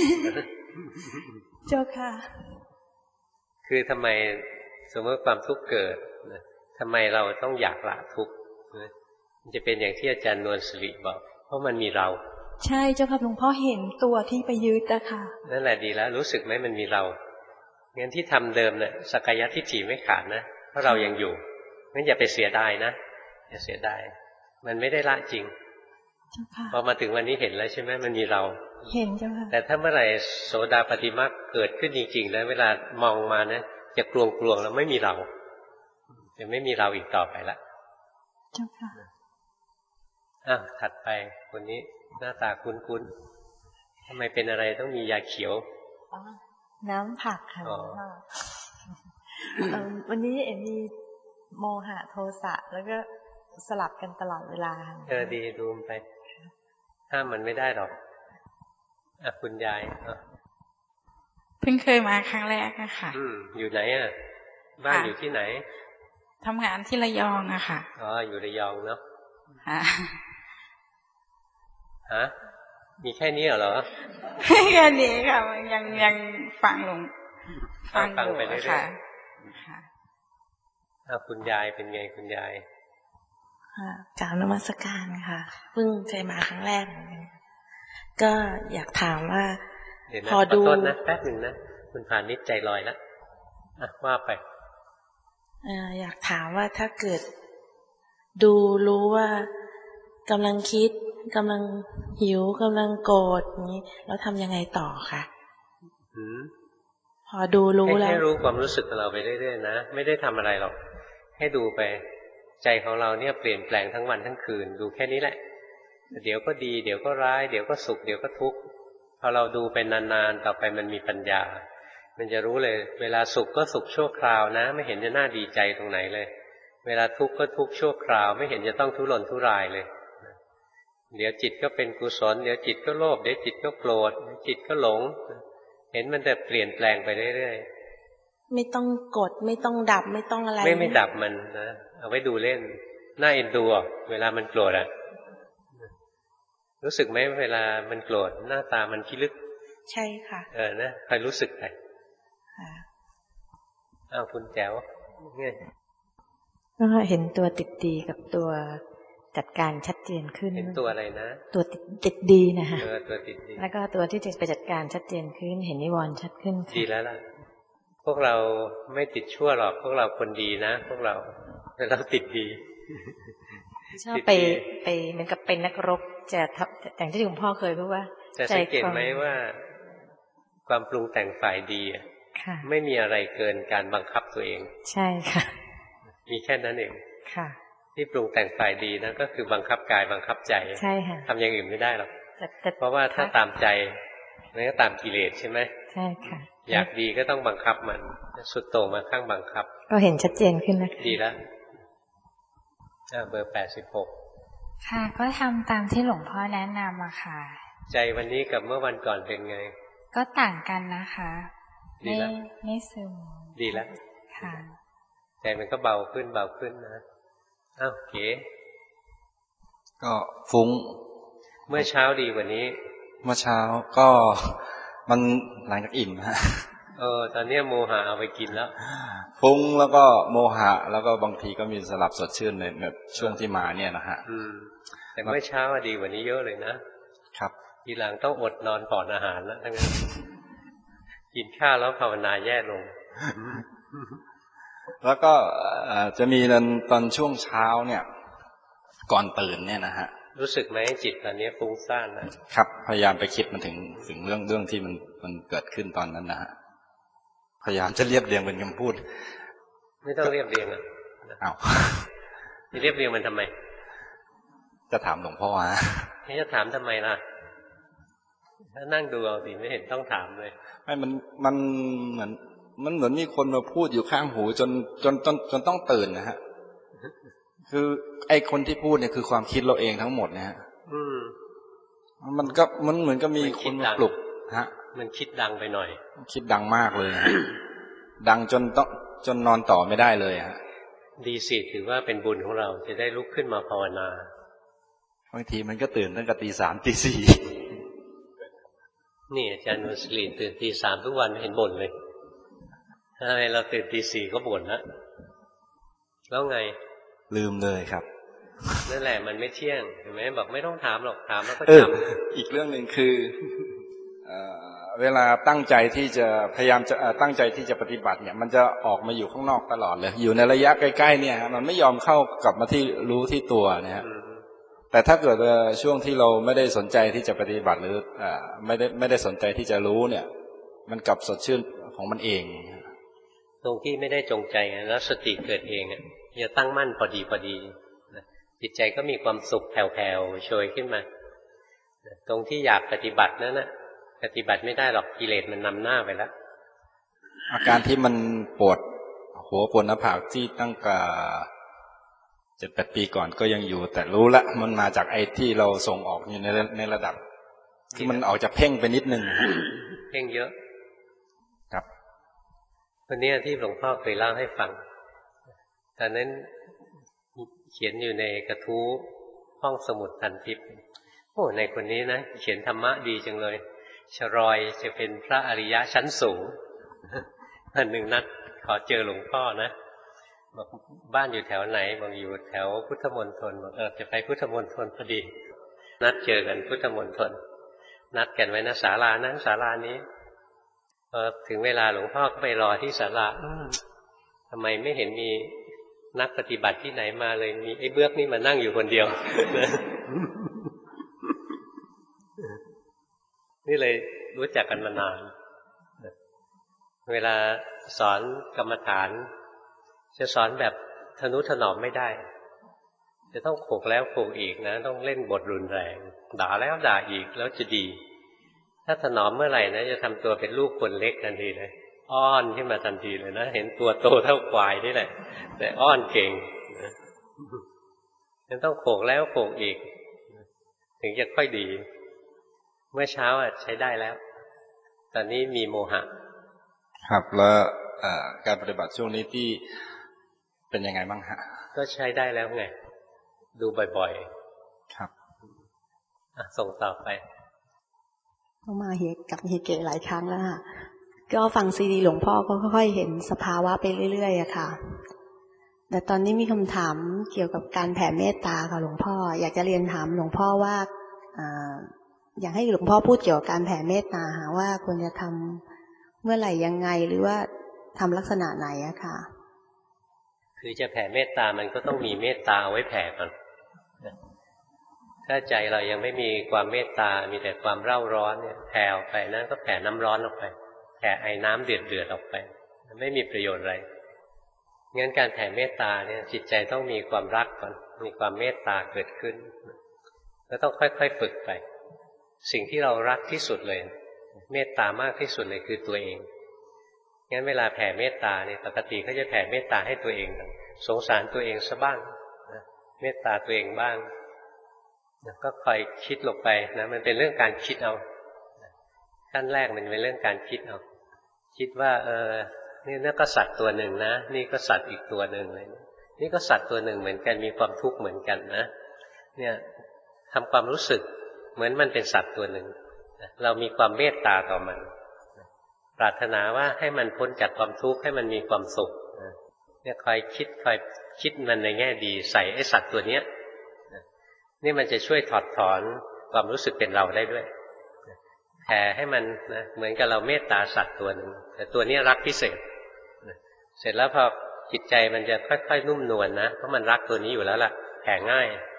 เจ้าค่ะคือทำไมสมมติความทุกข์เกิดทำไมเราต้องอยากละทุกข์มันจะเป็นอย่างที่อาจารย์นวลสิริบอกเพราะมันมีเราใช่เจ้าค่ะหลวงพ่อเห็นตัวที่ไปยึดอะค่ะนั่นแหละดีแล้วรู้สึกไหมมันมีเรางั้นที่ทำเดิมเนี่ยสักกายทิฏฐิไม่ขาดนะเพราะเรายังอยู่งั้นอย่าไปเสียดายนะอย่าเสียดายมันไม่ได้ละจริงพอมาถึงวันนี้เห็นแล้วใช่ไหมมันมีเราเห็นเจ้าค่ะแต่ถ้าเมื่อไหร่โสดาปัตติมรรคเกิดขึ้นจริงๆแล้วเวลามองมานะจะกลวงกลวงแล้วไม่มีเราจะไม่มีเราอีกต่อไปละเจ้าค่ะอ่ะถัดไปคนนี้หน้าตาคุ้นๆทำไมเป็นอะไรต้องมียาเขียวน้ำผักค่ะวันนี้เอ็มมีโมหะโทสะแล้วก็สลับกันตลอดเวลาเออดีดูมไปห้ามมันไม่ได้หรอกอ่ะคุณยายเพิ่งเคยมาครั้งแรกอะค่ะอืมอยู่ไหนอ่ะบ้านอยู่ที่ไหนทำงานที่ระยองอะค่ะอ๋ออยู่ระยองเนาะฮะฮะมีแค่นี้เหรอแค่นี้ค่ะยังยังฟังลงฟังอยู่ไปเรื่อยๆค่ะอ่ะคุณยายเป็นไงคุณยายกล่าวนมัสการค่ะเพิ่งเคยมาครั้งแรกก็อยากถามว่าพอดูต้นนะแป๊บหนึ่งนะคุณผ่านนิดใจลอยแล้วอ่ะว่าไปอยากถามว่าถ้าเกิดดูรู้ว่ากำลังคิดกำลังหิวกำลังโกรธนี้แล้วทำยังไงต่อคะพอดูรู้แล้วให้รู้ความรู้สึกของเราไปเรื่อยๆนะไม่ได้ทำอะไรหรอกให้ดูไปใจของเราเนี่ยเปลี่ยนแปลงทั้งวันทั้งคืนดูแค่นี้แหละเดี๋ยวก็ดีเดี๋ยวก็ร้ายเดี๋ยวก็สุขเดี๋ยวก็ทุกข์พอเราดูไปนานๆต่อไปมันมีปัญญามันจะรู้เลยเวลาสุขก็สุขชั่วคราวนะไม่เห็นจะน่าดีใจตรงไหนเลยเวลาทุกข์ก็ทุกข์ชั่วคราวไม่เห็นจะต้องทุรนทุรายเลยเดี๋ยวจิตก็เป็นกุศลเดี๋ยวจิตก็โลภเดี๋ยวจิตก็โกรธจิตก็หลงเห็นมันแต่เปลี่ยนแปลงไปเรื่อยๆไม่ต้องกดไม่ต้องดับไม่ต้องอะไรไม่ไม่ดับมันนะเอาไว้ดูเล่นน่าเอ็นดูเวลามันโกรธอ่ะรู้สึกไหมเวลามันโกรธหน้าตามันพิลึกใช่ค่ะเออนะคอยรู้สึกไปอ้าวคุณแจ๋วไงก็เห็นตัวติดดีกับตัวจัดการชัดเจนขึ้นเห็นตัวอะไรนะตัวติดติดดีนะคะเออตัวติดดีแล้วก็ตัวที่จะไปจัดการชัดเจนขึ้นเห็นนิวรณ์ชัดขึ้นดีแล้วล่ะพวกเราไม่ติดชั่วหรอกพวกเราคนดีนะพวกเราแต่เราติดดีชอบไปไปเหมือนกับเป็นนักรบจะอย่างที่หลวงพ่อเคยพูดว่าจะสังเกตไหมว่าความปรุงแต่งฝ่ายดีไม่มีอะไรเกินการบังคับตัวเองใช่ค่ะมีแค่นั้นเองค่ะที่ปรุงแต่งฝ่ายดีนะก็คือบังคับกายบังคับใจใช่ค่ะทำอย่างอื่นไม่ได้หรอกเพราะว่าถ้าตามใจมันก็ตามกิเลสใช่ไหมใช่ค่ะอยากดีก็ต้องบังคับมันสุดโต่งมาข้างบังคับก็เห็นชัดเจนขึ้นนะคะดีแล้วเบอร์แปดสิบหกค่ะก็ทำตามที่หลวงพ่อแนะนำอะค่ะใจวันนี้กับเมื่อวันก่อนเป็นไงก็ต่างกันนะคะไม่ไม่ซึมดีแล้วค่ะใจมันก็เบาขึ้นเบาขึ้นนะอ้าวเก๋ก็ฟุ้งเมื่อเช้าดีกว่านี้เมื่อเช้าก็มันหลังจากอิ่มฮะเออตอนนี้โมหะเอาไปกินแล้วฟุ้งแล้วก็โมหะแล้วก็บางทีก็มีสลับสดชื่นในแบบช่วงที่มาเนี่ยนะฮะอืมแต่เมื่อเช้าดีกว่านี้เยอะเลยนะครับทีหลังต้องอดนอนก่อนอาหารแล้วทั้งนั้นกินข้าวแล้วภาวนาแย่ลงแล้วก็จะมีตอนตอนช่วงเช้าเนี่ยก่อนตื่นเนี่ยนะฮะรู้สึกไหมจิตตอนนี้ฟุ้งซ่านนะครับพยายามไปคิดมันถึงถึงเรื่องเรื่องที่มันมันเกิดขึ้นตอนนั้นนะฮะพยายามจะเรียบเรียงเป็นคำพูดไม่ต้องเรียบเรียงอ่ะอ้าวจะเรียบเรียงมันทำไมจะถามหลวงพ่อฮะนี่จะถามทำไมล่ะถ้านั่งดูเอาสิไม่เห็นต้องถามเลยไม่มันมันเหมือนมันเหมือนมีคนมาพูดอยู่ข้างหูจนจนจนจนต้องตื่นนะฮะคือไอ้คนที่พูดเนี่ยคือความคิดเราเองทั้งหมดนะฮะมันก็มันเหมือนก็มีคนมาปลุกฮะมันคิดดังไปหน่อยคิดดังมากเลยฮะดังจนต้องจนนอนต่อไม่ได้เลยฮะดีสิถือว่าเป็นบุญของเราจะได้ลุกขึ้นมาภาวนาบางทีมันก็ตื่นตั้งแต่ตีสามตีสี่นี่อาจารย์นุสลีตื่นตีสามทุกวันเห็นบ่นเลยถ้าเราตื่นตีสี่ก็บ่นนะแล้วไงลืมเลยครับนั่นแหละมันไม่เที่ยงเห็นไหมบอกไม่ต้องถามหรอกถามแล้วก็จำอีกเรื่องหนึ่งคือเวลาตั้งใจที่จะพยายามจะตั้งใจที่จะปฏิบัติเนี่ยมันจะออกมาอยู่ข้างนอกตลอดเลยอยู่ในระยะใกล้ๆเนี่ยมันไม่ยอมเข้ากลับมาที่รู้ที่ตัวนะฮะแต่ถ้าเกิดช่วงที่เราไม่ได้สนใจที่จะปฏิบัติหรือไม่ได้ไม่ได้สนใจที่จะรู้เนี่ยมันกลับสดชื่นของมันเองตรงที่ไม่ได้จงใจแล้วสติเกิดเองอย่าตั้งมั่นพอดีพอดีจิตใจก็มีความสุขแผ่วๆโชยขึ้นมาตรงที่อยากปฏิบัตินั้นนะปฏิบัติไม่ได้หรอกกิเลสมันนำหน้าไปแล้วอาการที่มันปวดหัวปวดหน้าผากที่ตั้งแต่เจ็ดแปดปีก่อนก็ยังอยู่แต่รู้ละมันมาจากไอ้ที่เราส่งออกอยู่ในในระดับที่มันออกจะเพ่งไปนิดนึงเพ่งเยอะครับวันนี้ที่หลวงพ่อเคยเล่าให้ฟังตอนนั้นเขียนอยู่ในกระทู้ห้องสมุดทันทิพย์โอ้ในคนนี้นะเขียนธรรมะดีจังเลยชรอยจะเป็นพระอริยะชั้นสูงวันหนึ่งนัดขอเจอหลวงพ่อนะบอกบ้านอยู่แถวไหนบอกอยู่แถวพุทธมณฑลบอกเออจะไปพุทธมณฑลพอดีนัดเจอกันพุทธมณฑลนัดกันไว้นะศาลานั้นศาลานี้พอถึงเวลาหลวงพ่อก็ไปรอที่ศาลาทำไมไม่เห็นมีนักปฏิบัติที่ไหนมาเลยมีไอ้เบื้อกนี่มานั่งอยู่คนเดียว นี่เลยรู้จักกันมานานเวลาสอนกรรมฐานจะสอนแบบทนุถนอมไม่ได้จะต้องโขกแล้วโขกอีกนะต้องเล่นบทรุนแรงด่าแล้วด่าอีกแล้วจะดีถ้าถนอมเมื่อไหร่นะจะทำตัวเป็นลูกคนเล็กทันทีเลยอ้อนขึ้นมาทันทีเลยนะเห็นตัวโตเท่าควายนี่แหละแต่อ้อนเก่งจะต้องโขกแล้วโขกอีกถึงจะค่อยดีเมื่อเช้าอ่ะใช้ได้แล้วตอนนี้มีโมหะครับแล้วการปฏิบัติช่วงนี้ที่เป็นยังไงบ้างฮะก็ใช้ได้แล้วไงดูบ่อยๆครับส่งต่อไปก็มาเหตุกับเหตุเกหลายครั้งแล้วค่ะก็ฟังซีดีหลวงพ่อก็ค่อยๆเห็นสภาวะไปเรื่อยๆอะค่ะแต่ตอนนี้มีคำถามเกี่ยวกับการแผ่เมตตาค่ะหลวงพ่ออยากจะเรียนถามหลวงพ่อว่าอยากให้หลวงพ่อพูดเกี่ยวกับการแผ่เมตตาหาว่าควรจะทำเมื่อไหร่ยังไงหรือว่าทำลักษณะไหนอะค่ะคือจะแผ่เมตตามันก็ต้องมีเมตตาเอาไว้แผ่ก่อนถ้าใจเรายังไม่มีความเมตตามีแต่ความเร่าร้อนเนี่ยแผ่ออกไปนั่นก็แผ่น้ำร้อนออกไปแผ่ไอ้น้ำเดือดเดือดออกไปไม่มีประโยชน์อะไรงั้นการแผ่เมตตาเนี่ยจิตใจต้องมีความรักก่อนมีความเมตตาเกิดขึ้นแล้วต้องค่อยๆฝึกไปสิ่งที่เรารักที่สุดเลยเมตตามากที่สุดเลยคือตัวเองงั้นเวลาแผ่เมตตาเนี่ยปกติเขาจะแผ่เมตตาให้ตัวเองสงสารตัวเองซะบ้างเมตตาตัวเองบ้างก็คอยคิดลงไปนะมันเป็นเรื่องการคิดเอาขั้นแรกมันเป็นเรื่องการคิดเอาคิดว่าเออนี่นั่นก็สัตว์ตัวหนึ่งนะนี่ก็สัตว์อีกตัวหนึ่งเลยนี่ก็สัตว์ตัวหนึ่งเหมือนกันมีความทุกข์เหมือนกันนะเนี่ยทำความรู้สึกเหมือนมันเป็นสัตว์ตัวหนึ่งเรามีความเมตตาต่อมันปรารถนาว่าให้มันพ้นจากความทุกข์ให้มันมีความสุขเนี่ยคอยคิดคอยคิดมันในแง่ดีใส่ไอ้สัตว์ตัวเนี้ยนี่มันจะช่วยถอดถอนความรู้สึกเป็นเราได้ด้วยแผ่ให้มันนะเหมือนกับเราเมตตาสัตว์ตัวหนึ่งแต่ตัวนี้รักพิเศษเสร็จแล้วพอจิตใจมันจะค่อยๆนุ่มนวลนะเพราะมันรักตัวนี้อยู่แล้วล่ะแผ่ง่าย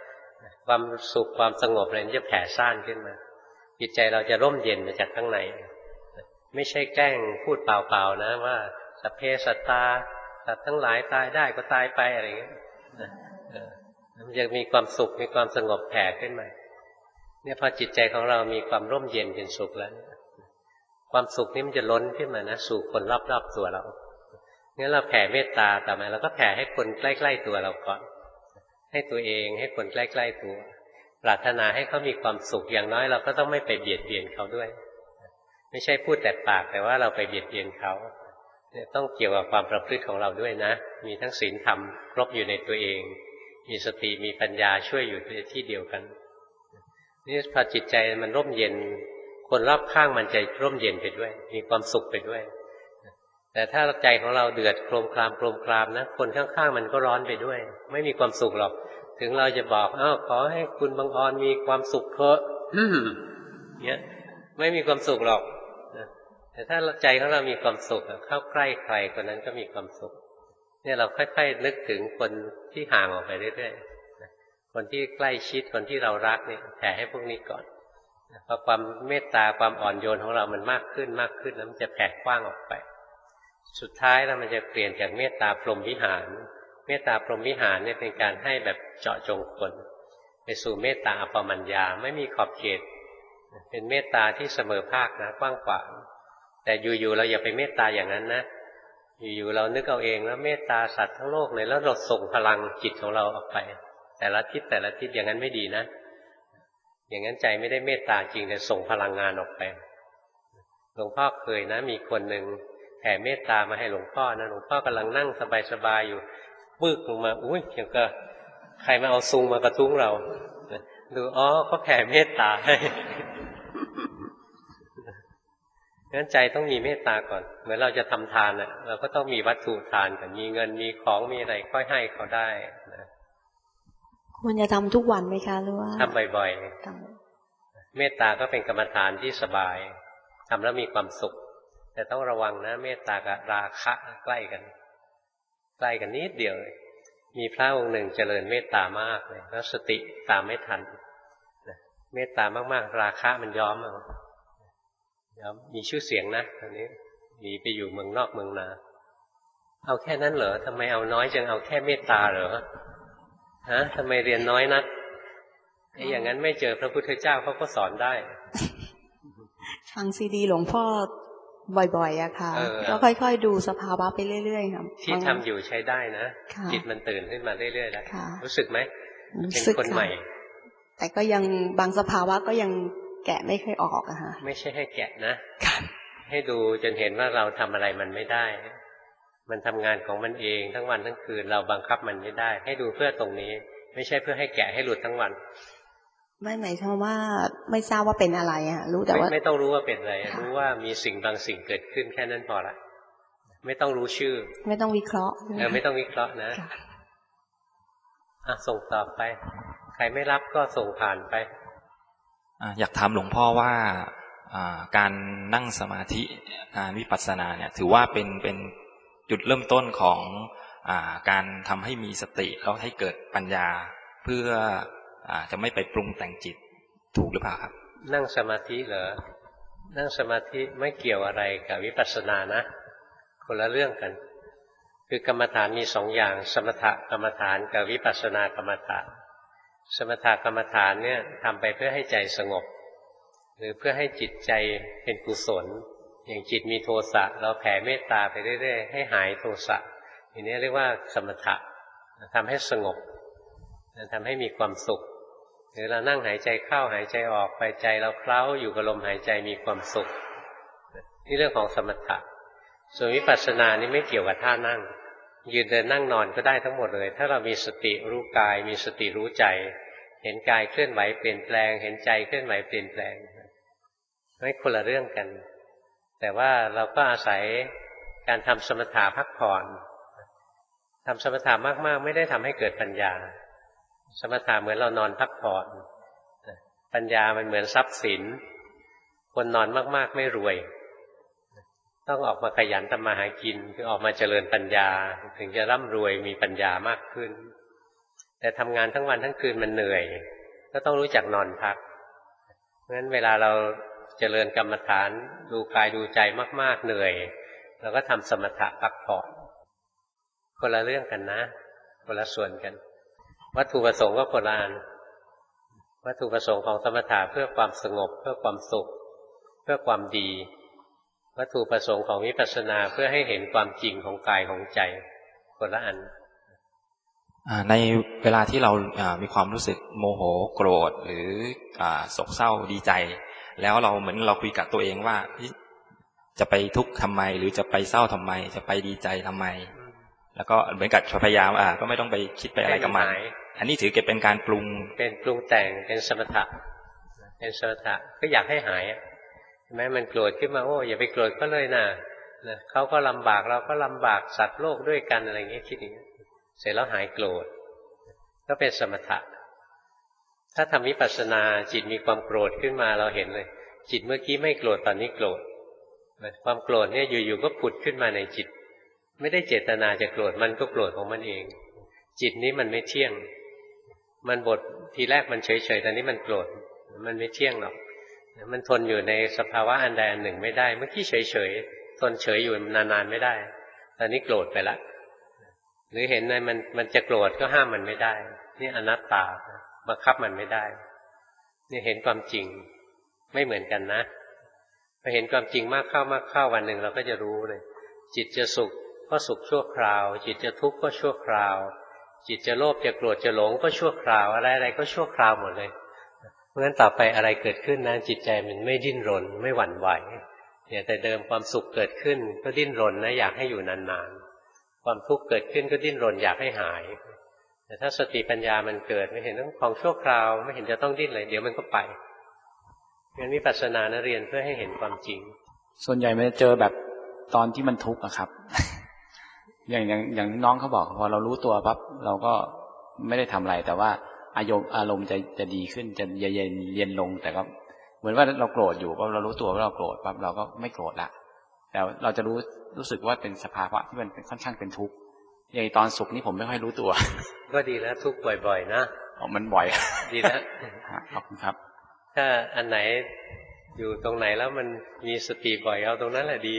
ความสุขความสงบอะไรนี่จะแผ่ซ่านขึ้นมาจิตใจเราจะร่มเย็นมาจากข้างในไม่ใช่แกล้งพูดเปล่าๆนะว่าสัพเพสัตตาสัตว์ทั้งหลายตายได้ก็ตายไปอะไรอย่างเงี้ยมันจะมีความสุขมีความสงบแผ่ขึ้นมาเนี่ยพอจิตใจของเรามีความร่มเย็นเป็นสุขแล้วความสุขนี้มันจะล้นขึ้นมานะสู่คนรอบๆตัวเรางั้นเราแผ่เมตตาต่อมาเราก็แผ่ให้คนใกล้ๆตัวเราก่อนให้ตัวเองให้คนใกล้ๆตัวปรารถนาให้เขามีความสุขอย่างน้อยเราก็ต้องไม่ไปเบียดเบียนเขาด้วยไม่ใช่พูดแต่ปากแต่ว่าเราไปเบียดเบียนเขาเนี่ยต้องเกี่ยวกับความประพฤติของเราด้วยนะมีทั้งศีลธรรมครบอยู่ในตัวเองมีสติมีปัญญาช่วยอยู่ในที่เดียวกันนี่พอจิตใจมันร่มเย็นคนรอบข้างมันจะร่มเย็นไปด้วยมีความสุขไปด้วยแต่ถ้าใจของเราเดือดโครมครามโครมครามนะคนข้างๆมันก็ร้อนไปด้วยไม่มีความสุขหรอกถึงเราจะบอกอ้าวขอให้คุณบางออนมีความสุขเถอะเนี่ยไม่มีความสุขหรอกแต่ถ้าใจของเรามีความสุขเข้าใกล้ใครคนนั้นก็มีความสุขเนี่ยเราค่อยๆนึกถึงคนที่ห่างออกไปเรื่อยๆคนที่ใกล้ชิดคนที่เรารักเนี่ยแผ่ให้พวกนี้ก่อนพอความเมตตาความอ่อนโยนของเรามันมากขึ้นมากขึ้นแล้วมันจะแผ่กว้างออกไปสุดท้ายแล้วมันจะเปลี่ยนจากเมตตาพรหมวิหารเมตตาพรหมวิหารเนี่ยเป็นการให้แบบเจาะจงคนไปสู่เมตตาอัปปมัญญาไม่มีขอบเขตเป็นเมตตาที่เสมอภาคนะกว้างขวางแต่อยู่ๆเราอย่าไปเมตตาอย่างนั้นนะอยู่ๆเรานึกเอาเองแล้วเมตตาสัตว์ทั้งโลกเลยแล้วเราส่งพลังจิตของเราออกไปแต่ละทิศแต่ละทิศอย่างนั้นไม่ดีนะอย่างนั้นใจไม่ได้เมตตาจริงแต่ส่งพลังงานออกไปหลวงพ่อเคยนะมีคนหนึ่งแผ่เมตตามาให้หลวงพ่อนะหลวงพ่อกำลังนั่งสบายๆอยู่ปึกลงมาอุ้ยอย่างก็ใครมาเอาซุงมากระทุ้งเราดูอ๋อเขาแผ่เมตตาให้งั้นใจต้องมีเมตตาก่อนเหมือนเราจะทำทานอ่ะเราก็ต้องมีวัตถุทานก่อนมีเงินมีของมีอะไรค่อยให้เขาได้นะควรจะทำทุกวันไหมคะหรือว่าทำบ่อยๆเมตตาก็เป็นกรรมฐานที่สบายทำแล้วมีความสุขแต่ต้องระวังนะเมตตากับราคะใกล้กันใกล้กันนิดเดียวเลยมีพระองค์หนึ่งเจริญเมตตามากเลยแล้วสติตามไม่ทันเมตตามากๆราคะมันย้อมเอาย้อมมีชื่อเสียงนะตอนนี้หนีไปอยู่เมืองนอกเมืองนาเอาแค่นั้นเหรอทำไมเอาน้อยจังเอาแค่เมตตาเหรอฮะทำไมเรียนน้อยนักไอ้อย่างนั้นไม่เจอพระพุทธเจ้าเขาก็สอนได้ฟังซีดีหลวงพ่อบ่อยๆอะค่ะก็ค่อยๆดูสภาวะไปเรื่อยๆครับที่ทำอยู่ใช้ได้นะจิตมันตื่นขึ้นมาเรื่อยๆแล้วรู้สึกไหมเป็นคนใหม่แต่ก็ยังบางสภาวะก็ยังแกะไม่เคยออกอะค่ะไม่ใช่ให้แกะนะให้ดูจนเห็นว่าเราทำอะไรมันไม่ได้มันทำงานของมันเองทั้งวันทั้งคืนเราบังคับมันไม่ได้ให้ดูเพื่อตรงนี้ไม่ใช่เพื่อให้แกะให้หลุดทั้งวันไม่หมายความว่าไม่ทราบว่าเป็นอะไรอะรู้แต่ว่าไม่ต้องรู้ว่าเป็นอะไรรู้ว่ามีสิ่งบางสิ่งเกิดขึ้นแค่นั้นพอละไม่ต้องรู้ชื่อไม่ต้องวิเคราะห์เออไม่ต้องวิเคราะห์นะอ่ะส่งต่อไปใครไม่รับก็ส่งผ่านไปอยากถามหลวงพ่อว่าการนั่งสมาธิการวิปัสสนาเนี่ยถือว่าเป็นเป็นจุดเริ่มต้นของการทำให้มีสติแล้วให้เกิดปัญญาเพื่อจะไม่ไปปรุงแต่งจิตถูกหรือเปล่าครับนั่งสมาธิเหรอนั่งสมาธิไม่เกี่ยวอะไรกับวิปัสสนานะคนละเรื่องกันคือกรรมฐานมีสองอย่างสมถกรรมฐานกับวิปัสสนากรรมฐานสมถกรรมฐานเนี่ยทำไปเพื่อให้ใจสงบหรือเพื่อให้จิตใจเป็นกุศลอย่างจิตมีโทสะเราแผ่เมตตาไปเรื่อยๆให้หายโทสะอย่างนี้เรียกว่าสมถะทำให้สงบทำให้มีความสุขหรือเรานั่งหายใจเข้าหายใจออกไปใจเราเคล้าอยู่กับลมหายใจมีความสุขนี่เรื่องของสมถะส่วนวิปัสสนานี่ไม่เกี่ยวกับท่านั่งยืนเดินนั่งนอนก็ได้ทั้งหมดเลยถ้าเรามีสติรู้กายมีสติรู้ใจเห็นกายเคลื่อนไหวเปลี่ยนแปลงเห็นใจเคลื่อนไหวเปลี่ยนแปลงไม่คนละเรื่องกันแต่ว่าเราก็อาศัยการทำสมถะพักผ่อนทำสมถะมากๆไม่ได้ทำให้เกิดปัญญาสมถะเหมือนเรานอนพักผ่อนปัญญามันเหมือนทรัพย์สินคนนอนมากๆไม่รวยต้องออกมาขยันทำมาหากินคือออกมาเจริญปัญญาถึงจะร่ำรวยมีปัญญามากขึ้นแต่ทำงานทั้งวันทั้งคืนมันเหนื่อยก็ต้องรู้จักนอนพักเพราะฉะนั้นเวลาเราเจริญกรรมฐานดูกายดูใจมากๆเหนื่อยเราก็ทำสมถะพักผ่อนคนละเรื่องกันนะคนละส่วนกันวัตถุประสงค์ก็คนละอันวัตถุประสงค์ของสมถะเพื่อความสงบเพื่อความสุขเพื่อความดีวัตถุประสงค์ของวิปัสสนาเพื่อให้เห็นความจริงของกายของใจคนละอันในเวลาที่เรามีความรู้สึกโมโหโกรธหรือโศกเศร้าดีใจแล้วเราเหมือนเราคุยกับตัวเองว่าจะไปทุกข์ทำไมหรือจะไปเศร้าทำไมจะไปดีใจทำไมแล้วก็เหมือนกับพยายามอ่าก็ไม่ต้องไปคิดไปอะไรกับมันอันนี้ถือเก็บเป็นการปรุงเป็นปรุงแต่งเป็นสมถะเป็นสมถะก็อยากให้หายแม้มันโกรธขึ้นมาโอ้อย่าไปโกรธก็เลยนะนะเขาก็ลำบากเราก็ลำบากสัตว์โลกด้วยกันอะไรอย่างเงี้ยคิดอย่างนี้เสร็จแล้วหายโกรธก็เป็นสมถะถ้าทำวิปัสสนาจิตมีความโกรธขึ้นมาเราเห็นเลยจิตเมื่อกี้ไม่โกรธตอนนี้โกรธความโกรธเนี่ยอยู่ๆก็ผุดขึ้นมาในจิตไม่ได้เจตนาจะโกรธมันก็โกรธของมันเองจิตนี้มันไม่เที่ยงมันบททีแรกมันเฉยๆตอนนี้มันโกรธมันไม่เที่ยงหรอกมันทนอยู่ในสภาวะอันใดอันหนึ่งไม่ได้เมื่อกี้เฉยๆทนเฉยอยู่นานๆไม่ได้ตอนนี้โกรธไปละหรือเห็นในมันมันจะโกรธก็ห้ามมันไม่ได้นี่อนัตตาบังคับมันไม่ได้นี่เห็นความจริงไม่เหมือนกันนะพอเห็นความจริงมากเข้ามากเข้าวันหนึ่งเราก็จะรู้เลยจิตจะสุขก็สุขชั่วคราวจิตจะทุกข์ก็ชั่วคราวจิตจะโลภจะโกรธจะหลงก็ชั่วคราวอะไรอะไรก็ชั่วคราวหมดเลยเพราะฉะนั้นต่อไปอะไรเกิดขึ้นนะจิตใจมันไม่ดิ้นรนไม่หวั่นไหวเนี่ยแต่เดิมความสุขเกิดขึ้นก็ดิ้นรนนะอยากให้อยู่นานๆความทุกข์เกิดขึ้นก็ดิ้นรนอยากให้หายแต่ถ้าสติปัญญามันเกิดไม่เห็นต้องของชั่วคราวไม่เห็นจะต้องดิ้นเลยเดี๋ยวมันก็ไปงั้นวิปัสสนานะเรียนเพื่อให้เห็นความจริงส่วนใหญ่มันจะเจอแบบตอนที่มันทุกข์อะครับ อย่างอย่างอย่างน้องเขาบอกพอเรารู้ตัวปั๊บเราก็ไม่ได้ทำอะไรแต่ว่าอารมณ์อารมณ์จะจะดีขึ้นจะเย็นเย็นลงแต่ก็เหมือนว่าเราโกรธอยู่ปั๊บเรารู้ตัวว่าเราโกรธปั๊บเราก็ไม่โกรธละแต่เราจะรู้รู้สึกว่าเป็นสภาวะที่มันเป็นค่อนข้างเป็นทุกข์อย่างตอนสุขนี่ผมไม่ค่อยรู้ตัวก็ดีแล้วทุกข์บ่อยๆนะอ๋อมันบ่อยดีแล้วขอบคุณครับถ้าอันไหนอยู่ตรงไหนแล้วมันมีสติบ่อยเอาตรงนั้นแหละดี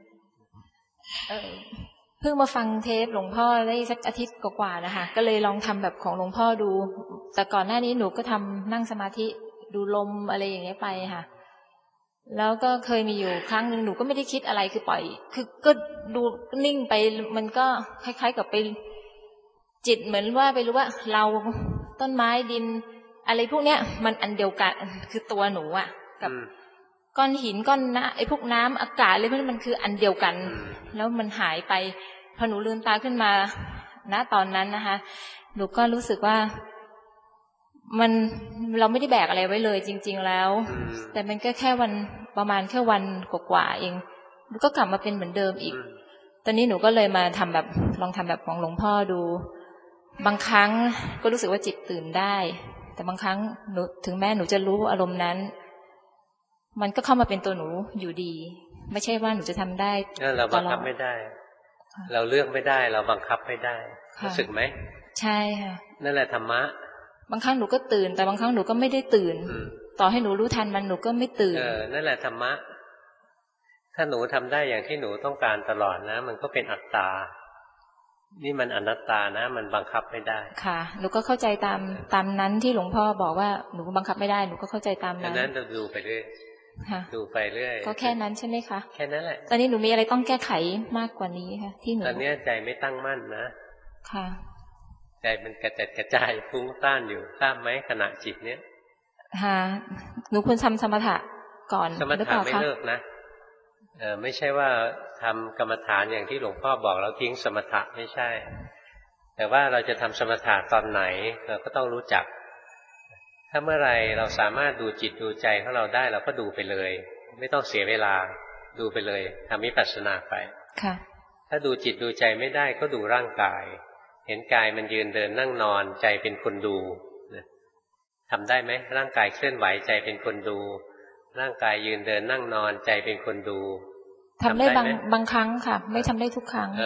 เพิ่งมาฟังเทปหลวงพ่อได้สักอาทิตย์กว่าๆนะคะก็เลยลองทำแบบของหลวงพ่อดูแต่ก่อนหน้านี้หนูก็ทำนั่งสมาธิดูลมอะไรอย่างเงี้ยไปค่ะแล้วก็เคยมีอยู่ครั้งหนึ่งหนูก็ไม่ได้คิดอะไรคือปล่อยคือก็ดูนิ่งไปมันก็คล้ายๆกับไปจิตเหมือนว่าไปรู้ว่าเราต้นไม้ดินอะไรพวกเนี้ยมันอันเดียวกันคือตัวหนูอ่ะกับก้อนหินก้อนน้ำไอ้พวกน้ำอากาศอะไรพวกนี้มันคืออันเดียวกันแล้วมันหายไปพอหนูลืมตาขึ้นมาณตอนนั้นนะคะหนูก็รู้สึกว่ามันเราไม่ได้แบกอะไรไว้เลยจริงๆแล้วแต่มันก็แค่วันประมาณแค่วันกว่าๆเองหนูก็กลับมาเป็นเหมือนเดิมอีกตอนนี้หนูก็เลยมาทำแบบลองทำแบบของหลวงพ่อดูบางครั้งก็รู้สึกว่าจิตตื่นได้แต่บางครั้งหนูถึงแม้หนูจะรู้อารมณ์นั้นมันก็เข้ามาเป็นตัวหนูอยู่ดีไม่ใช่ว่าหนูจะทำได้เราบังคับไม่ได้เราเลือกไม่ได้เราบังคับไม่ได้รู้สึกไหมใช่ค่ะนั่นแหละธรรมะบางครั้งหนูก็ตื่นแต่บางครั้งหนูก็ไม่ได้ตื่นต่อให้หนูรู้ทันมันหนูก็ไม่ตื่นเออนั่นแหละธรรมะถ้าหนูทำได้อย่างที่หนูต้องการตลอดนะมันก็เป็นอัตตานี่มันอนัตตานะมันบังคับไม่ได้ค่ะหนูก็เข้าใจตามตามนั้นที่หลวงพ่อบอกว่าหนูบังคับไม่ได้หนูก็เข้าใจตามนั้นดังนั้นเราดูไปเรื่อยดูไปเรื่อยก็แค่นั้นใช่ไหมคะแค่นั้นแหละตอนนี้หนูมีอะไรต้องแก้ไขมากกว่านี้ค่ะที่หนูตอนนี้ใจไม่ตั้งมั่นนะค่ะใจมันกระจัดกระจายฟุ้งซ่านอยู่ทราบไหมขณะจิตเนี้ยค่ะหนูควรทำสมถะก่อนสมถะไม่เลิกนะเออไม่ใช่ว่าทำกรรมฐานอย่างที่หลวงพ่อบอกแล้วทิ้งสมถะไม่ใช่แต่ว่าเราจะทำสมถะตอนไหนเราก็ต้องรู้จักถ้าเมื่อไรเราสามารถดูจิตดูใจของเราได้เราก็ดูไปเลยไม่ต้องเสียเวลาดูไปเลยทำวิปัสสนาไปค่ะถ้าดูจิตดูใจไม่ได้ก็ดูร่างกายเห็นกายมันยืนเดินนั่งนอนใจเป็นคนดูทำได้ไหมร่างกายเคลื่อนไหวใจเป็นคนดูร่างกายยืนเดินนั่งนอนใจเป็นคนดูทำได้บางบางครั้งค่ะไม่ทำได้ทุกครั้งเออ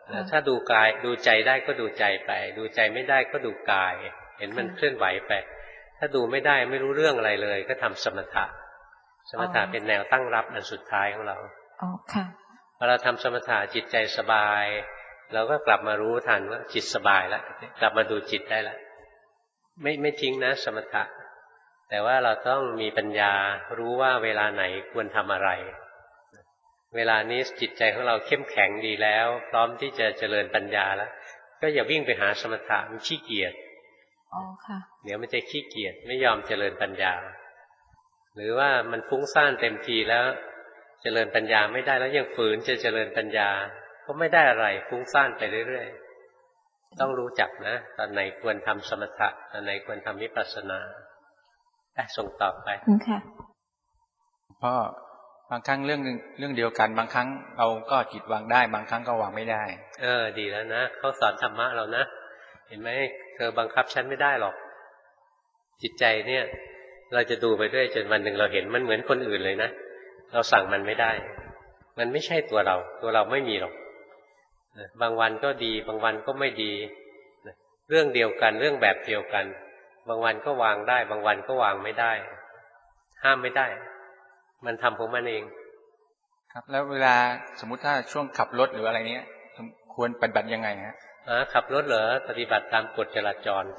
ถ้าดูกายดูใจได้ก็ดูใจไปดูใจไม่ได้ก็ดูกายเห็นมันเคลื่อนไหวไปถ้าดูไม่ได้ไม่รู้เรื่องอะไรเลยก็ทำสมถะสมถะเป็นแนวตั้งรับอันสุดท้ายของเราอ๋อค่ะพอเราทำสมถะจิตใจสบายเราก็กลับมารู้ทันว่าจิตสบายแล้วกลับมาดูจิตได้แล้วไม่ไม่ทิ้งนะสมถะแต่ว่าเราต้องมีปัญญารู้ว่าเวลาไหนควรทำอะไรเวลานี้จิตใจของเราเข้มแข็งดีแล้วพร้อมที่จะเจริญปัญญาแล้วก็อย่าวิ่งไปหาสมถะมันขี้เกียจอ๋อค่ะเดี๋ยวมันจะขี้เกียจไม่ยอมเจริญปัญญาหรือว่ามันฟุ้งซ่านเต็มทีแล้วเจริญปัญญาไม่ได้แล้วยังฝืนจะเจริญปัญญาก็ไม่ได้อะไรฟุ้งซ่านไปเรื่อยๆต้องรู้จักนะตอนไหนควรทำสมถะตอนไหนควรทำวิปัสสนาอ่ะส่งต่อไปค่ะเพราะบางครั้งเรื่องเรื่องเดียวกันบางครั้งเราก็จิตวางได้บางครั้งก็วางไม่ได้เออดีแล้วนะเขาสอนธรรมะเรานะเห็นไหมเธอบังคับฉันไม่ได้หรอกจิตใจเนี่ยเราจะดูไปด้วยจนวันหนึ่งเราเห็นมันเหมือนคนอื่นเลยนะเราสั่งมันไม่ได้มันไม่ใช่ตัวเราตัวเราไม่มีหรอกบางวันก็ดีบางวันก็ไม่ดีเรื่องเดียวกันเรื่องแบบเดียวกันบางวันก็วางได้บางวันก็วางไม่ได้ห้ามไม่ได้มันทำของมันเองครับแล้วเวลาสมมุติถ้าช่วงขับรถหรืออะไรเนี้ยควรปฏิบัติยังไงฮะอ่าขับรถเหรอปฏิบัติตามกฎจราจร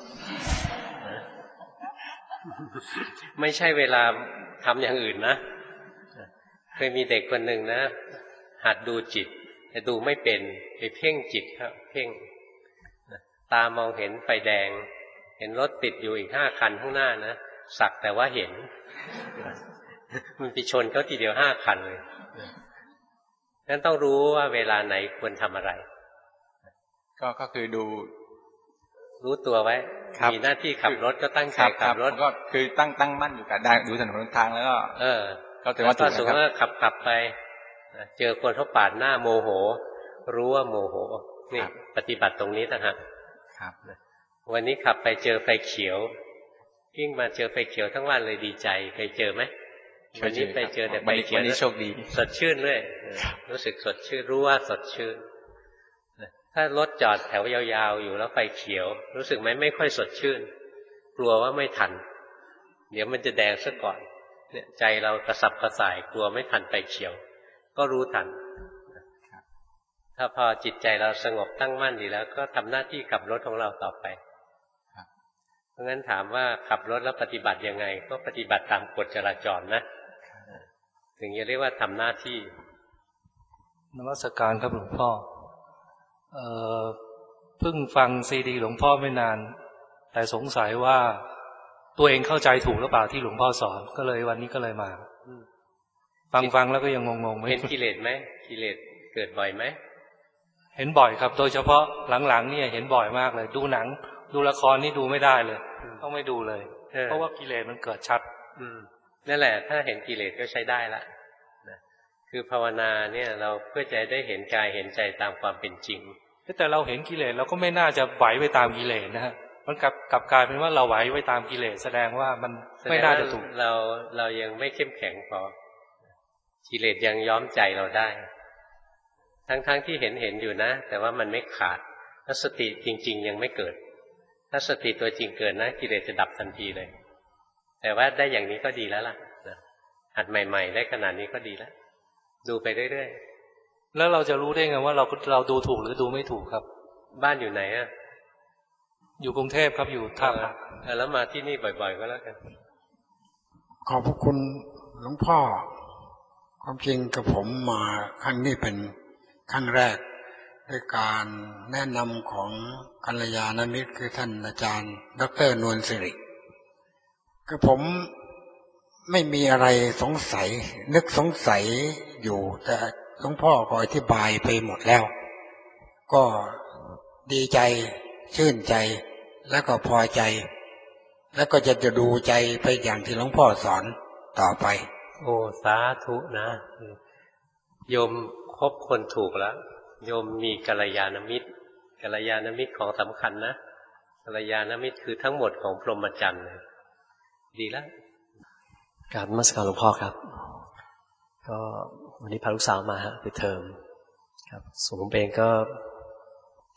ไม่ใช่เวลาทำอย่างอื่นนะเคยมีเด็กคนหนึ่งนะหัดดูจิตแต่ดูไม่เป็นไปเพ่งจิตครับเพ่งตามองเห็นไฟแดงเห็นรถติดอยู่อีกห้าคันข้างหน้านะสักแต่ว่าเห็นมันไปชนเขาทีเดียวห้าคันเลยงั้นต้องรู้ว่าเวลาไหนควรทำอะไรก็ก็คือดูรู้ตัวไว้มีหน้าที่ขับรถก็ตั้งใจขับรถก็คือตั้งตั้งมั่นอยู่กับได้ดูถนนทางแล้วก็เออก็ถือว่าถูกนะครับสมมติว่าขับขับไปเจอคนเขาปาดหน้าโมโหรู้ว่าโมโหนี่ปฏิบัติตรงนี้นะฮะครับวันนี้ขับไปเจอไฟเขียววิ่งมาเจอไฟเขียวทั้งวันเลยดีใจเคยเจอไหมวันนี้ไปเจอแต่ไฟเขียวนี่โชคดีสดชื่นเลยรู้สึกสดชื่นรู้ว่าสดชื่นถ้ารถจอดแถวยาวๆอยู่แล้วไฟเขียวรู้สึกไหมไม่ค่อยสดชื่นกลัวว่าไม่ทันเดี๋ยวมันจะแดงซะก่อนเนี่ยใจเรากระสับกระส่ายกลัวไม่ทันไฟเขียวก็รู้ทันถ้าพอจิตใจเราสงบตั้งมั่นดีแล้วก็ทำหน้าที่ขับรถของเราต่อไปเพราะงั้นถามว่าขับรถแล้วปฏิบัติยังไงก็ปฏิบัติตามกฎจราจรนะถึงจะเรียกว่าทำหน้าที่นมัสการครับหลวงพ่อเอ่อเพิ่งฟังซีดีหลวงพ่อไม่นานแต่สงสัยว่าตัวเองเข้าใจถูกหรือเปล่าที่หลวงพ่อสอนก็เลยวันนี้ก็เลยมาฟังฟังแล้วก็ยังงงๆไม่เห็นกิเลสไหมกิเลสเกิดบ่อยไหมเห็นบ่อยครับโดยเฉพาะหลังๆนี่เห็นบ่อยมากเลยดูหนังดูละครนี่ดูไม่ได้เลยต้องไม่ดูเลยเพราะว่ากิเลสมันเกิดชัดนั่นแหละถ้าเห็นกิเลสก็ใช้ได้ละคือภาวนาเนี่ยเราเพื่อจะได้เห็นกายเห็นใจตามความเป็นจริงแต่เราเห็นกิเลสเราก็ไม่น่าจะไหวไปตามกิเลสนะฮะมันกลับกลับกลายเป็นว่าเราไหวไปตามกิเลสแสดงว่ามันไม่น่าจะถูกเราเรายังไม่เข้มแข็งพอกิเลสยังย้อมใจเราได้ทั้งๆที่เห็นเห็นอยู่นะแต่ว่ามันไม่ขาดถ้าสติจริงๆยังไม่เกิดถ้าสติตัวจริงเกิดนะกิเลสจะดับทันทีเลยแต่ว่าได้อย่างนี้ก็ดีแล้วล่ะหัดใหม่ๆได้ขนาดนี้ก็ดีแล้วดูไปเรื่อยๆแล้วเราจะรู้ได้ไงว่าเราเราดูถูกหรือดูไม่ถูกครับบ้านอยู่ไหนอ่ะอยู่กรุงเทพครับอยู่ท่าพระแล้วมาที่นี่บ่อยๆก็แล้วกันขอบพระคุณหลวงพ่อความจริงกับผมมาครั้งนี้เป็นครั้งแรกด้วยการแนะนำของกัลยาณมิตรคือท่านอาจารย์ดร.นวลสิริคือผมไม่มีอะไรสงสัยนึกสงสัยอยู่แต่หลวงพ่อก็อธิบายไปหมดแล้วก็ดีใจชื่นใจแล้วก็พอใจแล้วก็จะจะดูใจไปอย่างที่หลวงพ่อสอนต่อไปโอ้สาธุนะโยมคบคนถูกแล้วโยมมีกัลยาณมิตรกัลยาณมิตรของสำคัญนะกัลยาณมิตรคือทั้งหมดของพรหมจรรย์เลยดีแล้วกราบนมัสการหลวงพ่อครับก็วันนี้พาลูกสาวมาฮะไปเทอมครับส่วนผมเองก็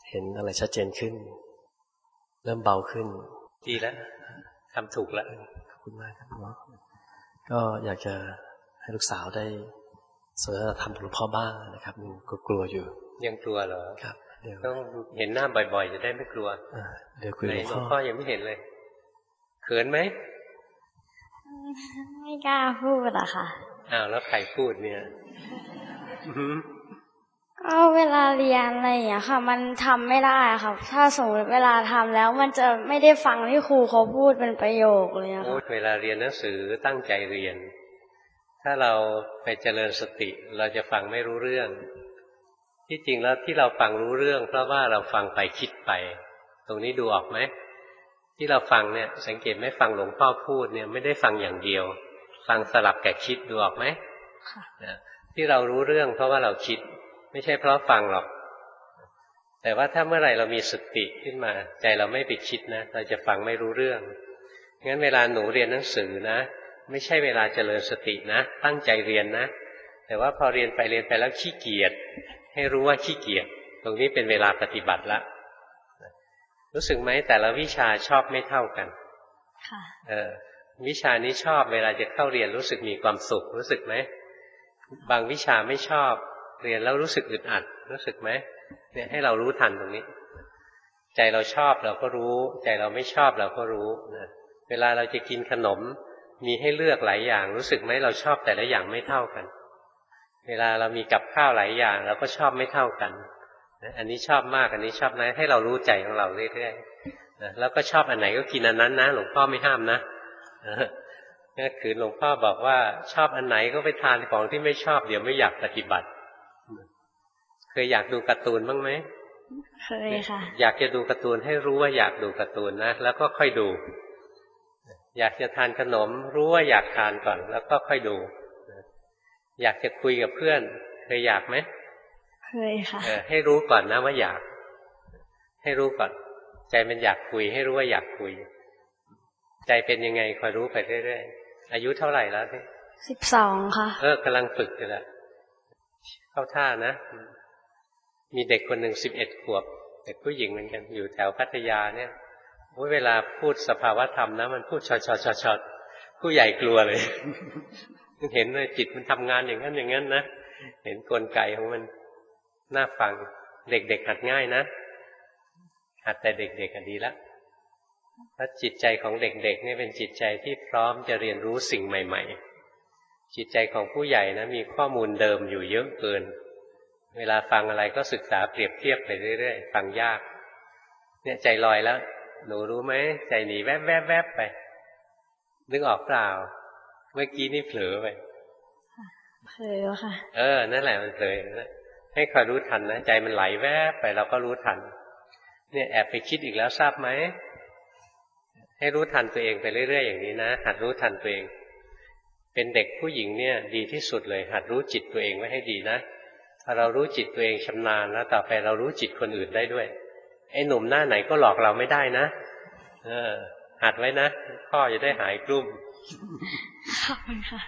เห็นอะไรชัดเจนขึ้นเริ่มเบาขึ้นดีแล้วทำถูกแล้วขอบคุณมากครับหมอก็อยากจะให้ลูกสาวได้สนทนาธรรมกับหลวงพ่อบ้างนะครับก็กลัวอยู่ยังกลัวเหรอครับเดี๋ยวต้องเห็นหน้าบ่อยๆจะได้ไม่กลัวเดี๋ยวคุยกับหลวงพ่อหลวงพ่อยังไม่เห็นเลยเขินไหมไม่กล้าพูดอะค่ะอ้าวแล้วใครพูดเนี่ยก็เวลาเรียนอะไรอย่างเงี้ยค่ะมันทำไม่ได้ค่ะถ้าสมมติเวลาทำแล้วมันจะไม่ได้ฟังที่ครูเขาพูดเป็นประโยคเลยค่ะเวลาเรียนหนังสือตั้งใจเรียนถ้าเราไปเจริญสติเราจะฟังไม่รู้เรื่องที่จริงแล้วที่เราฟังรู้เรื่องเพราะว่าเราฟังไปคิดไปตรงนี้ดูออกไหมที่เราฟังเนี่ยสังเกตไหมฟังหลวงพ่อพูดเนี่ยไม่ได้ฟังอย่างเดียวฟังสลับกับคิดดูออกไหมค่ะที่เรารู้เรื่องเพราะว่าเราคิดไม่ใช่เพราะฟังหรอกแต่ว่าถ้าเมื่อไหร่เรามีสติขึ้นมาใจเราไม่ไปคิดนะเราจะฟังไม่รู้เรื่องงั้นเวลาหนูเรียนหนังสือนะไม่ใช่เวลาเจริญสตินะตั้งใจเรียนนะแต่ว่าพอเรียนไปเรียนไปแล้วขี้เกียจให้รู้ว่าขี้เกียจตรงนี้เป็นเวลาปฏิบัติละรู้สึกไหมแต่ละวิชาชอบไม่เท่ากันค่ะเออวิชานี้ชอบเวลาจะเข้าเรียนรู้สึกมีความสุขรู้สึกไหมบางวิชาไม่ชอบเรียนแล้วรู้สึกอึดอัดรู้สึกไหมเนี่ยให้เรารู้ทันตรงนี้ใจเราชอบเราก็รู้ใจเราไม่ชอบเราก็รู้นะเวลาเราจะกินขนมมีให้เลือกหลายอย่างรู้สึกไหมเราชอบแต่ละอย่างไม่เท่ากันเวลาเรามีกับข้าวหลายอย่างเราก็ชอบไม่เท่ากันอันนี้ชอบมากอันนี้ชอบน้อยให้เรารู้ใจของเราเรื่อยๆแล้วก็ชอบอันไหนก็กินอันนั้นนะหลวงพ่อไม่ห้ามนะก็คือหลวงพ่อบอกว่าชอบอันไหนก็ไปทานของที่ไม่ชอบเดี๋ยวไม่อยากปฏิบัติเคยอยากดูการ์ตูนบ้างไหมเคยค่ะอยากจะดูการ์ตูนให้รู้ว่าอยากดูการ์ตูนนะแล้วก็ค่อยดูอยากจะทานขนมรู้ว่าอยากทานก่อนแล้วก็ค่อยดูอยากจะคุยกับเพื่อนเคยอยากไหมเคยค่ะให้รู้ก่อนนะว่าอยากให้รู้ก่อนใจมันอยากคุยให้รู้ว่าอยากคุยใจเป็นยังไงคอยรู้ไปเรื่อยๆอายุเท่าไหร่แล้วเนี่ยสิบสองค่ะเออกำลังฝึกอยู่แหละเข้าท่านะมีเด็กคนหนึ่งสิบเอ็ดขวบเด็กผู้หญิงเหมือนกันอยู่แถวพัทยาเนี่ยเวลาพูดสภาวะธรรมนะมันพูดช็อตช็อตช็อตช็อตผู้ใหญ่กลัวเลยเห็นเลยจิตมันทำงานอย่างนั้นอย่างนั้นนะเห็นกลไกของมันน่าฟังเด็กๆหัดง่ายนะหัดแต่เด็กๆดีละเพราะจิตใจของเด็กๆนี่เป็นจิตใจที่พร้อมจะเรียนรู้สิ่งใหม่ๆจิตใจของผู้ใหญ่นะมีข้อมูลเดิมอยู่เยอะเกินเวลาฟังอะไรก็ศึกษาเปรียบเทียบไปเรื่อยๆฟังยากเนี่ยใจลอยแล้วหนูรู้ไหมใจหนีแวบแวบแวบไปนึกออกเปล่าเมื่อกี้นี่เผลอไปเผลอค่ะเออนั่นแหละมันเผลอนะให้คอยรู้ทันนะใจมันไหลแวบไปเราก็รู้ทันเนี่ยแอบไปคิดอีกแล้วทราบไหมให้รู้ทันตัวเองไปเรื่อยๆอย่างนี้นะหัดรู้ทันตัวเองเป็นเด็กผู้หญิงเนี่ยดีที่สุดเลยหัดรู้จิตตัวเองไว้ให้ดีนะถ้าเรารู้จิตตัวเองชำนาญแล้วต่อไปเรารู้จิตคนอื่นได้ด้วยไอ้หนุ่มหน้าไหนก็หลอกเราไม่ได้นะเออหัดไว้นะพ่อจะได้หายกลุ้มขอบคุณค่ะ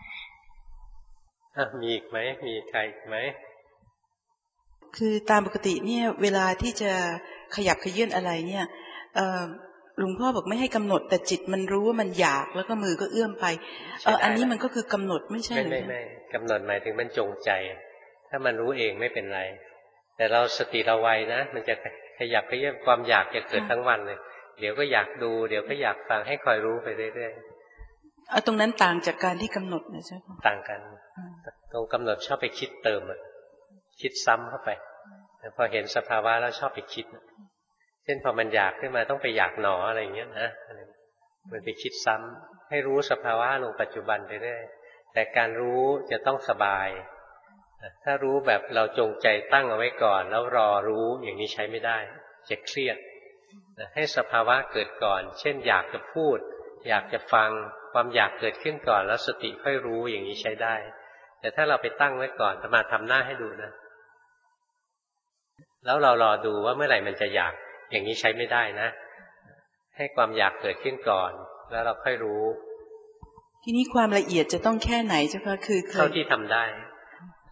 มีอีกไหมมีใครอีกไหมคือตามปกติเนี่ยเวลาที่จะขยับขยื่นอะไรเนี่ยหลวงพ่อบอกไม่ให้กำหนดแต่จิตมันรู้ว่ามันอยากแล้วก็มือก็เอื้อมไปเอออันนี้มันก็คือกำหนดไม่ใช่ไม่ไม่ไม่กำหนดหมายถึงมันจงใจถ้ามันรู้เองไม่เป็นไรแต่เราสติเราไวนะมันจะขยับขยื่นความอยากจะเกิดทั้งวันเลยเดี๋ยวก็อยากดูเดี๋ยวก็อยากฟังให้คอยรู้ไปเรื่อยๆเอาตรงนั้นต่างจากการที่กำหนดนะใช่ไหมต่างกันตรงกำหนดชอบไปคิดเติมอ่ะคิดซ้ำเข้าไปแต่พอเห็นสภาวะแล้วชอบไปคิดเช่นพอมันอยากขึ้นมาต้องไปอยากหนออะไรอย่างเงี้ยนะมันไปคิดซ้ำให้รู้สภาวะลงปัจจุบันไปเรื่อยแต่การรู้จะต้องสบายถ้ารู้แบบเราจงใจตั้งเอาไว้ก่อนแล้วรอรู้อย่างนี้ใช้ไม่ได้จะเครียดให้สภาวะเกิดก่อนเช่นอยากจะพูดอยากจะฟังความอยากเกิดขึ้นก่อนแล้วสติค่อยรู้อย่างนี้ใช้ได้แต่ถ้าเราไปตั้งไว้ก่อนจะมาทำหน้าให้ดูนะแล้วเรารอดูว่าเมื่อไหร่มันจะอยากอย่างนี้ใช้ไม่ได้นะให้ความอยากเกิดขึ้นก่อนแล้วเราค่อยรู้ทีทีนี้ความละเอียดจะต้องแค่ไหนเจ้าคะคือเท่าที่ทำได้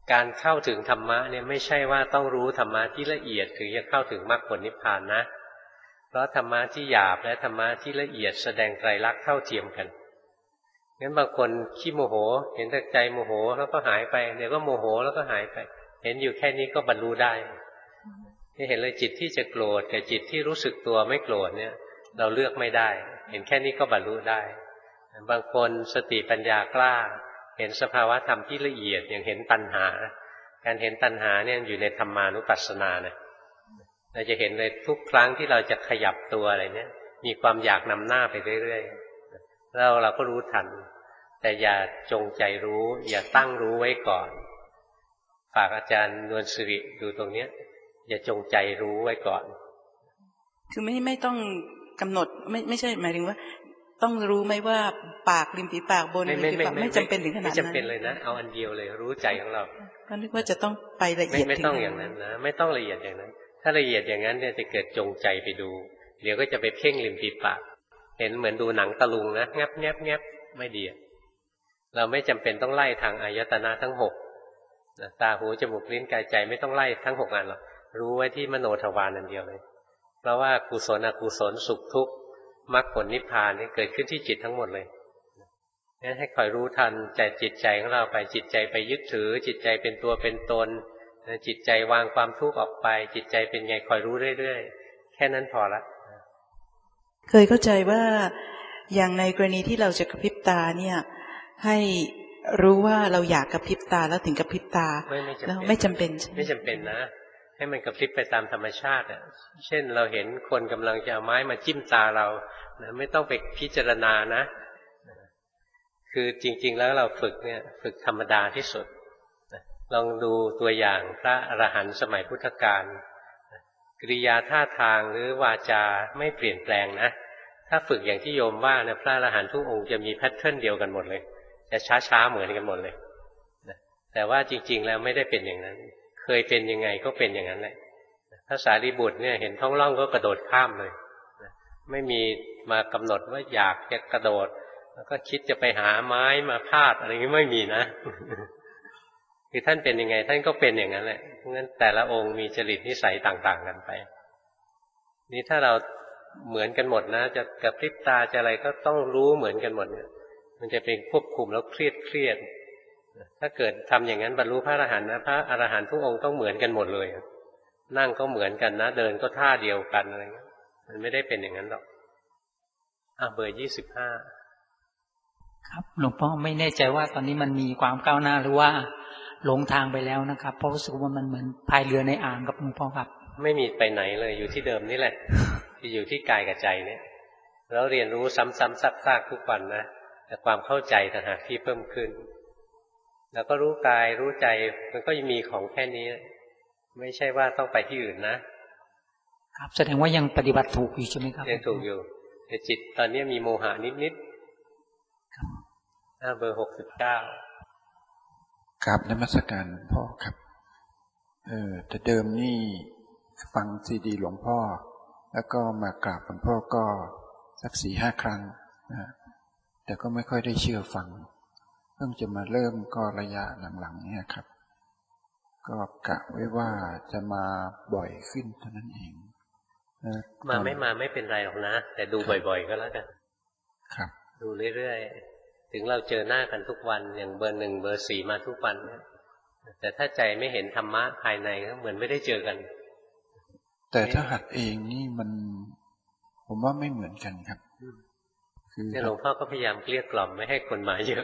การเข้าถึงธรรมะเนี่ยไม่ใช่ว่าต้องรู้ธรรมะที่ละเอียดถึงจะเข้าถึงมรรคผลนิพพานนะเพราะธรรมะที่หยาบและธรรมะที่ละเอียดแสดงไตรลักษณ์เท่าเทียมกันงั้นบางคนขี้โมโหเห็นแต่ใจโมโหแล้วก็หายไปเดี๋ยวก็โมโหแล้วก็หายไปเห็นอยู่แค่นี้ก็บรรลุได้ที่เห็นเลยจิตที่จะโกรธกับจิตที่รู้สึกตัวไม่โกรธเนี่ยเราเลือกไม่ได้เห็นแค่นี้ก็บรรลุได้บางคนสติปัญญากล้าเห็นสภาวะธรรมที่ละเอียดอย่างเห็นตัณหาการเห็นตัณหาเนี่ยอยู่ในธรรมานุปัสสนานะเราจะเห็นเลยทุกครั้งที่เราจะขยับตัวอะไรเนี่ยมีความอยากนำหน้าไปเรื่อยๆแล้วเราก็รู้ทันแต่อย่าจงใจรู้อย่าตั้งรู้ไว้ก่อนฝากอาจารย์นวลสิริดูตรงเนี้ยอย่าจงใจรู้ไว้ก่อนคือไม่ไม่ต้องกำหนดไม่ไม่ใช่หมายถึงว่าต้องรู้ไหมว่าปากริมฝีปากบนริมฝีปากไม่จำเป็นถึงขนาดนั้นไม่จำเป็นเลยนะเอาอันเดียวเลยรู้ใจของเราก็นึกว่าจะต้องไปละเอียดไม่ต้องอย่างนั้นนะไม่ต้องละเอียดอย่างนั้นถ้าละเอียดอย่างนั้นเนี่ยจะเกิดจงใจไปดูเดี๋ยวก็จะไปเพ่งริมฝีปากเห็นเหมือนดูหนังตะลุงนะแงบแงบแงบไม่ดีเราไม่จำเป็นต้องไล่ทางอายตนะทั้งหกตาหูจมูกลิ้นกายใจไม่ต้องไล่ทั้งหกอันหรอกรู้ไว้ที่มโนทวารอันเดียวเลยเพราะว่ากุศลอกุศลสุขทุกข์มรรคผลนิพพานนี่เกิดขึ้นที่จิตทั้งหมดเลยงั้นให้คอยรู้ทันใจจิตใจของเราไปจิตใจไปยึดถือจิตใจเป็นตัวเป็นตนจิตใจวางความทุกข์ออกไปจิตใจเป็นไงคอยรู้เรื่อยๆแค่นั้นพอละเคยเข้าใจว่าอย่างในกรณีที่เราจะกระพริบตาเนี่ยให้รู้ว่าเราอยากกระพริบตาแล้วถึงกระพริบตาแล้วไม่จำเป็นไม่จำเป็นนะให้มันกระพริบไปตามธรรมชาติอ่ะเช่นเราเห็นคนกำลังจะเอาไม้มาจิ้มตาเรานะไม่ต้องไปพิจารณานะคือจริงๆแล้วเราฝึกเนี่ยฝึกธรรมดาที่สุดลองดูตัวอย่างพระอรหันต์สมัยพุทธกาลกริยาท่าทางหรือวาจาไม่เปลี่ยนแปลงนะถ้าฝึกอย่างที่โยมว่าเนี่ยพระอรหันต์ทุกองค์จะมีแพทเทิร์นเดียวกันหมดเลยจะช้าๆเหมือนกันหมดเลยแต่ว่าจริงๆแล้วไม่ได้เป็นอย่างนั้นเคยเป็นยังไงก็เป็นอย่างนั้นแหละพระสารีบุตรเนี่ยเห็นท้องร่องก็กระโดดข้ามเลยไม่มีมากำหนดว่าอยากจะกระโดดแล้วก็คิดจะไปหาไม้มาพาดอะไรอย่างนี้ไม่มีนะคือท่านเป็นยังไงท่านก็เป็นอย่างนั้นแหละเพราะงั้นแต่ละองค์มีจริตนิสัยต่างๆกันไปนี่ถ้าเราเหมือนกันหมดนะจะกระพริบตาจะอะไรก็ต้องรู้เหมือนกันหมดเนี่ยมันจะเป็นควบคุมแล้วเครียดเครียดถ้าเกิดทำอย่างนั้นบรรลุพระอรหันต์นะพระอรหันต์ทุกองค์ต้องเหมือนกันหมดเลยนั่งก็เหมือนกันนะเดินก็ท่าเดียวกันอะไรเงี้ยมันไม่ได้เป็นอย่างนั้นหรอกอ่ะเบอร์ยี่สิบห้าครับหลวงพ่อไม่แน่ใจว่าตอนนี้มันมีความก้าวหน้าหรือว่าหลงทางไปแล้วนะครับเพราะรู้สึกว่ามันเหมือนพายเรือในอ่างกับหลวงพ่อครับไม่มีไปไหนเลยอยู่ที่เดิมนี่แหละที่อยู่ที่กายกับใจเนี่ยแล้วเรียนรู้ซ้ำๆซักๆทุกวันนะแต่ความเข้าใจต่างหากที่เพิ่มขึ้นแล้วก็รู้กายรู้ใจมันก็มีของแค่นี้ไม่ใช่ว่าต้องไปที่อื่นนะครับแสดงว่ายังปฏิบัติถูกอยู่ใช่ไหมครับยังถูกอยู่แต่จิตตอนนี้มีโมหะนิดๆครับเบอร์หกสิบเก้ากราบนมัสการหลวงพ่อครับเออแต่เดิมนี่ฟังซีดีหลวงพ่อแล้วก็มากราบหลวงพ่อก็สักสี่ห้าครั้งนะแต่ก็ไม่ค่อยได้เชื่อฟังเพิ่งจะมาเริ่มก็ระยะหลังๆเนี่ยครับก็กะไว้ว่าจะมาบ่อยขึ้นเท่านั้นเองมาไม่มาไม่เป็นไรหรอกนะแต่ดูบ่อยๆก็แล้วกันครับดูเรื่อยๆถึงเราเจอหน้ากันทุกวันอย่างเบอร์หนึ่งเบอร์สี่มาทุกวันแต่ถ้าใจไม่เห็นธรรมะภายในก็เหมือนไม่ได้เจอกันแต่ถ้าหัดเองนี่มันผมว่าไม่เหมือนกันครับคือหลวงพ่อก็พยายามเกลี้ยกล่อมไม่ให้คนมาเยอะ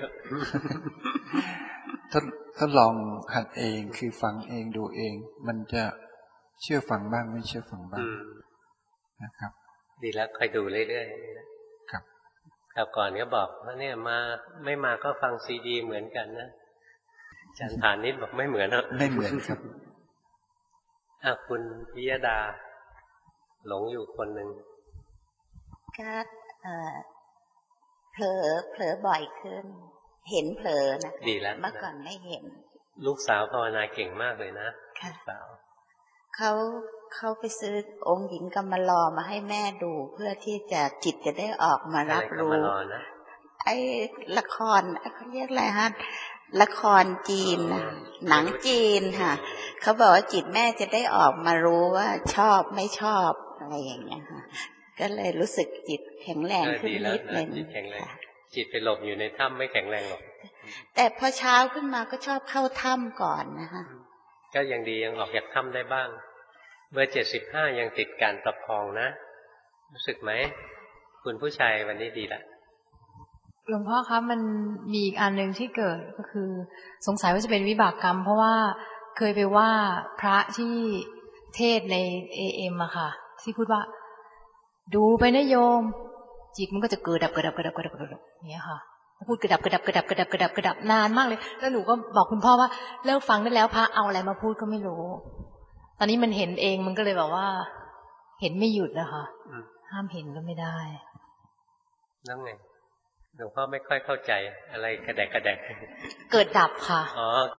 ถ้าถ้าลองหัดเองคือฟังเองดูเองมันจะเชื่อฟังบ้างไม่เชื่อฟังบ้างนะครับดีแล้วคอยดูเรื่อยๆครับคราวก่อนก็บอกว่าเนี่ยมาไม่มาก็ฟังซีดีเหมือนกันนะอาจารย์ฐานนิดบอกไม่เหมือนนะไม่เหมือนครับอ่ะคุณพิยดาหลงอยู่คนหนึ่งก็เอ่อเผลอเผลอบ่อยขึ้นเห็นเผลอนะดีแล้วเมื่อก่อนไม่เห็นลูกสาวภาวนาเก่งมากเลยนะค่ะสาวเขาเขาไปซื้อองค์หญิงกำมะลอมาให้แม่ดูเพื่อที่จะจิตจะได้ออกมารับรู้ไอ้ละครเขาเรียกอะไรฮะละครจีนนะหนังจีนค่ะเขาบอกว่าจิตแม่จะได้ออกมารู้ว่าชอบไม่ชอบอะไรอย่างเงี้ยค่ะก็เลยรู้สึกจิตแข็งแรงขึ้นนิดนึงจิตแข็งแรงจิตไปหลบอยู่ในถ้ำไม่แข็งแรงหรอกแต่พอเช้าขึ้นมาก็ชอบเข้าถ้ำก่อนนะคะก็ยังดียังออกจากถ้ำได้บ้างเบอร์เจ็ดสิบห้ายังติดการประคองนะรู้สึกไหมคุณผู้ชายวันนี้ดีละหลวงพ่อครับมันมีอีกอันหนึ่งที่เกิดก็คือสงสัยว่าจะเป็นวิบากกรรมเพราะว่าเคยไปว่าพระที่เทศในเอเอ็มอะค่ะที่พูดว่าดูไปนะโยมจิตมันก็จะเกิดดับเกิดดับเกิดดับเกิดดับเกิดดับอย่างเงี้ยค่ะพูดเกิดดับเกิดดับเกิดดับเกิดดับเกิดดับเกิดดับนานมากเลยแล้วหนูก็บอกคุณพ่อว่าเลิกฟังได้แล้วพระเอาอะไรมาพูดก็ไม่รู้ตอนนี้มันเห็นเองมันก็เลยแบบว่าเห็นไม่หยุดนะคะห้ามเห็นก็ไม่ได้นั่นไงหลวงพ่อไม่ค่อยเข้าใจอะไรกระแดกกระแดกเกิดดับค่ะอ๋อ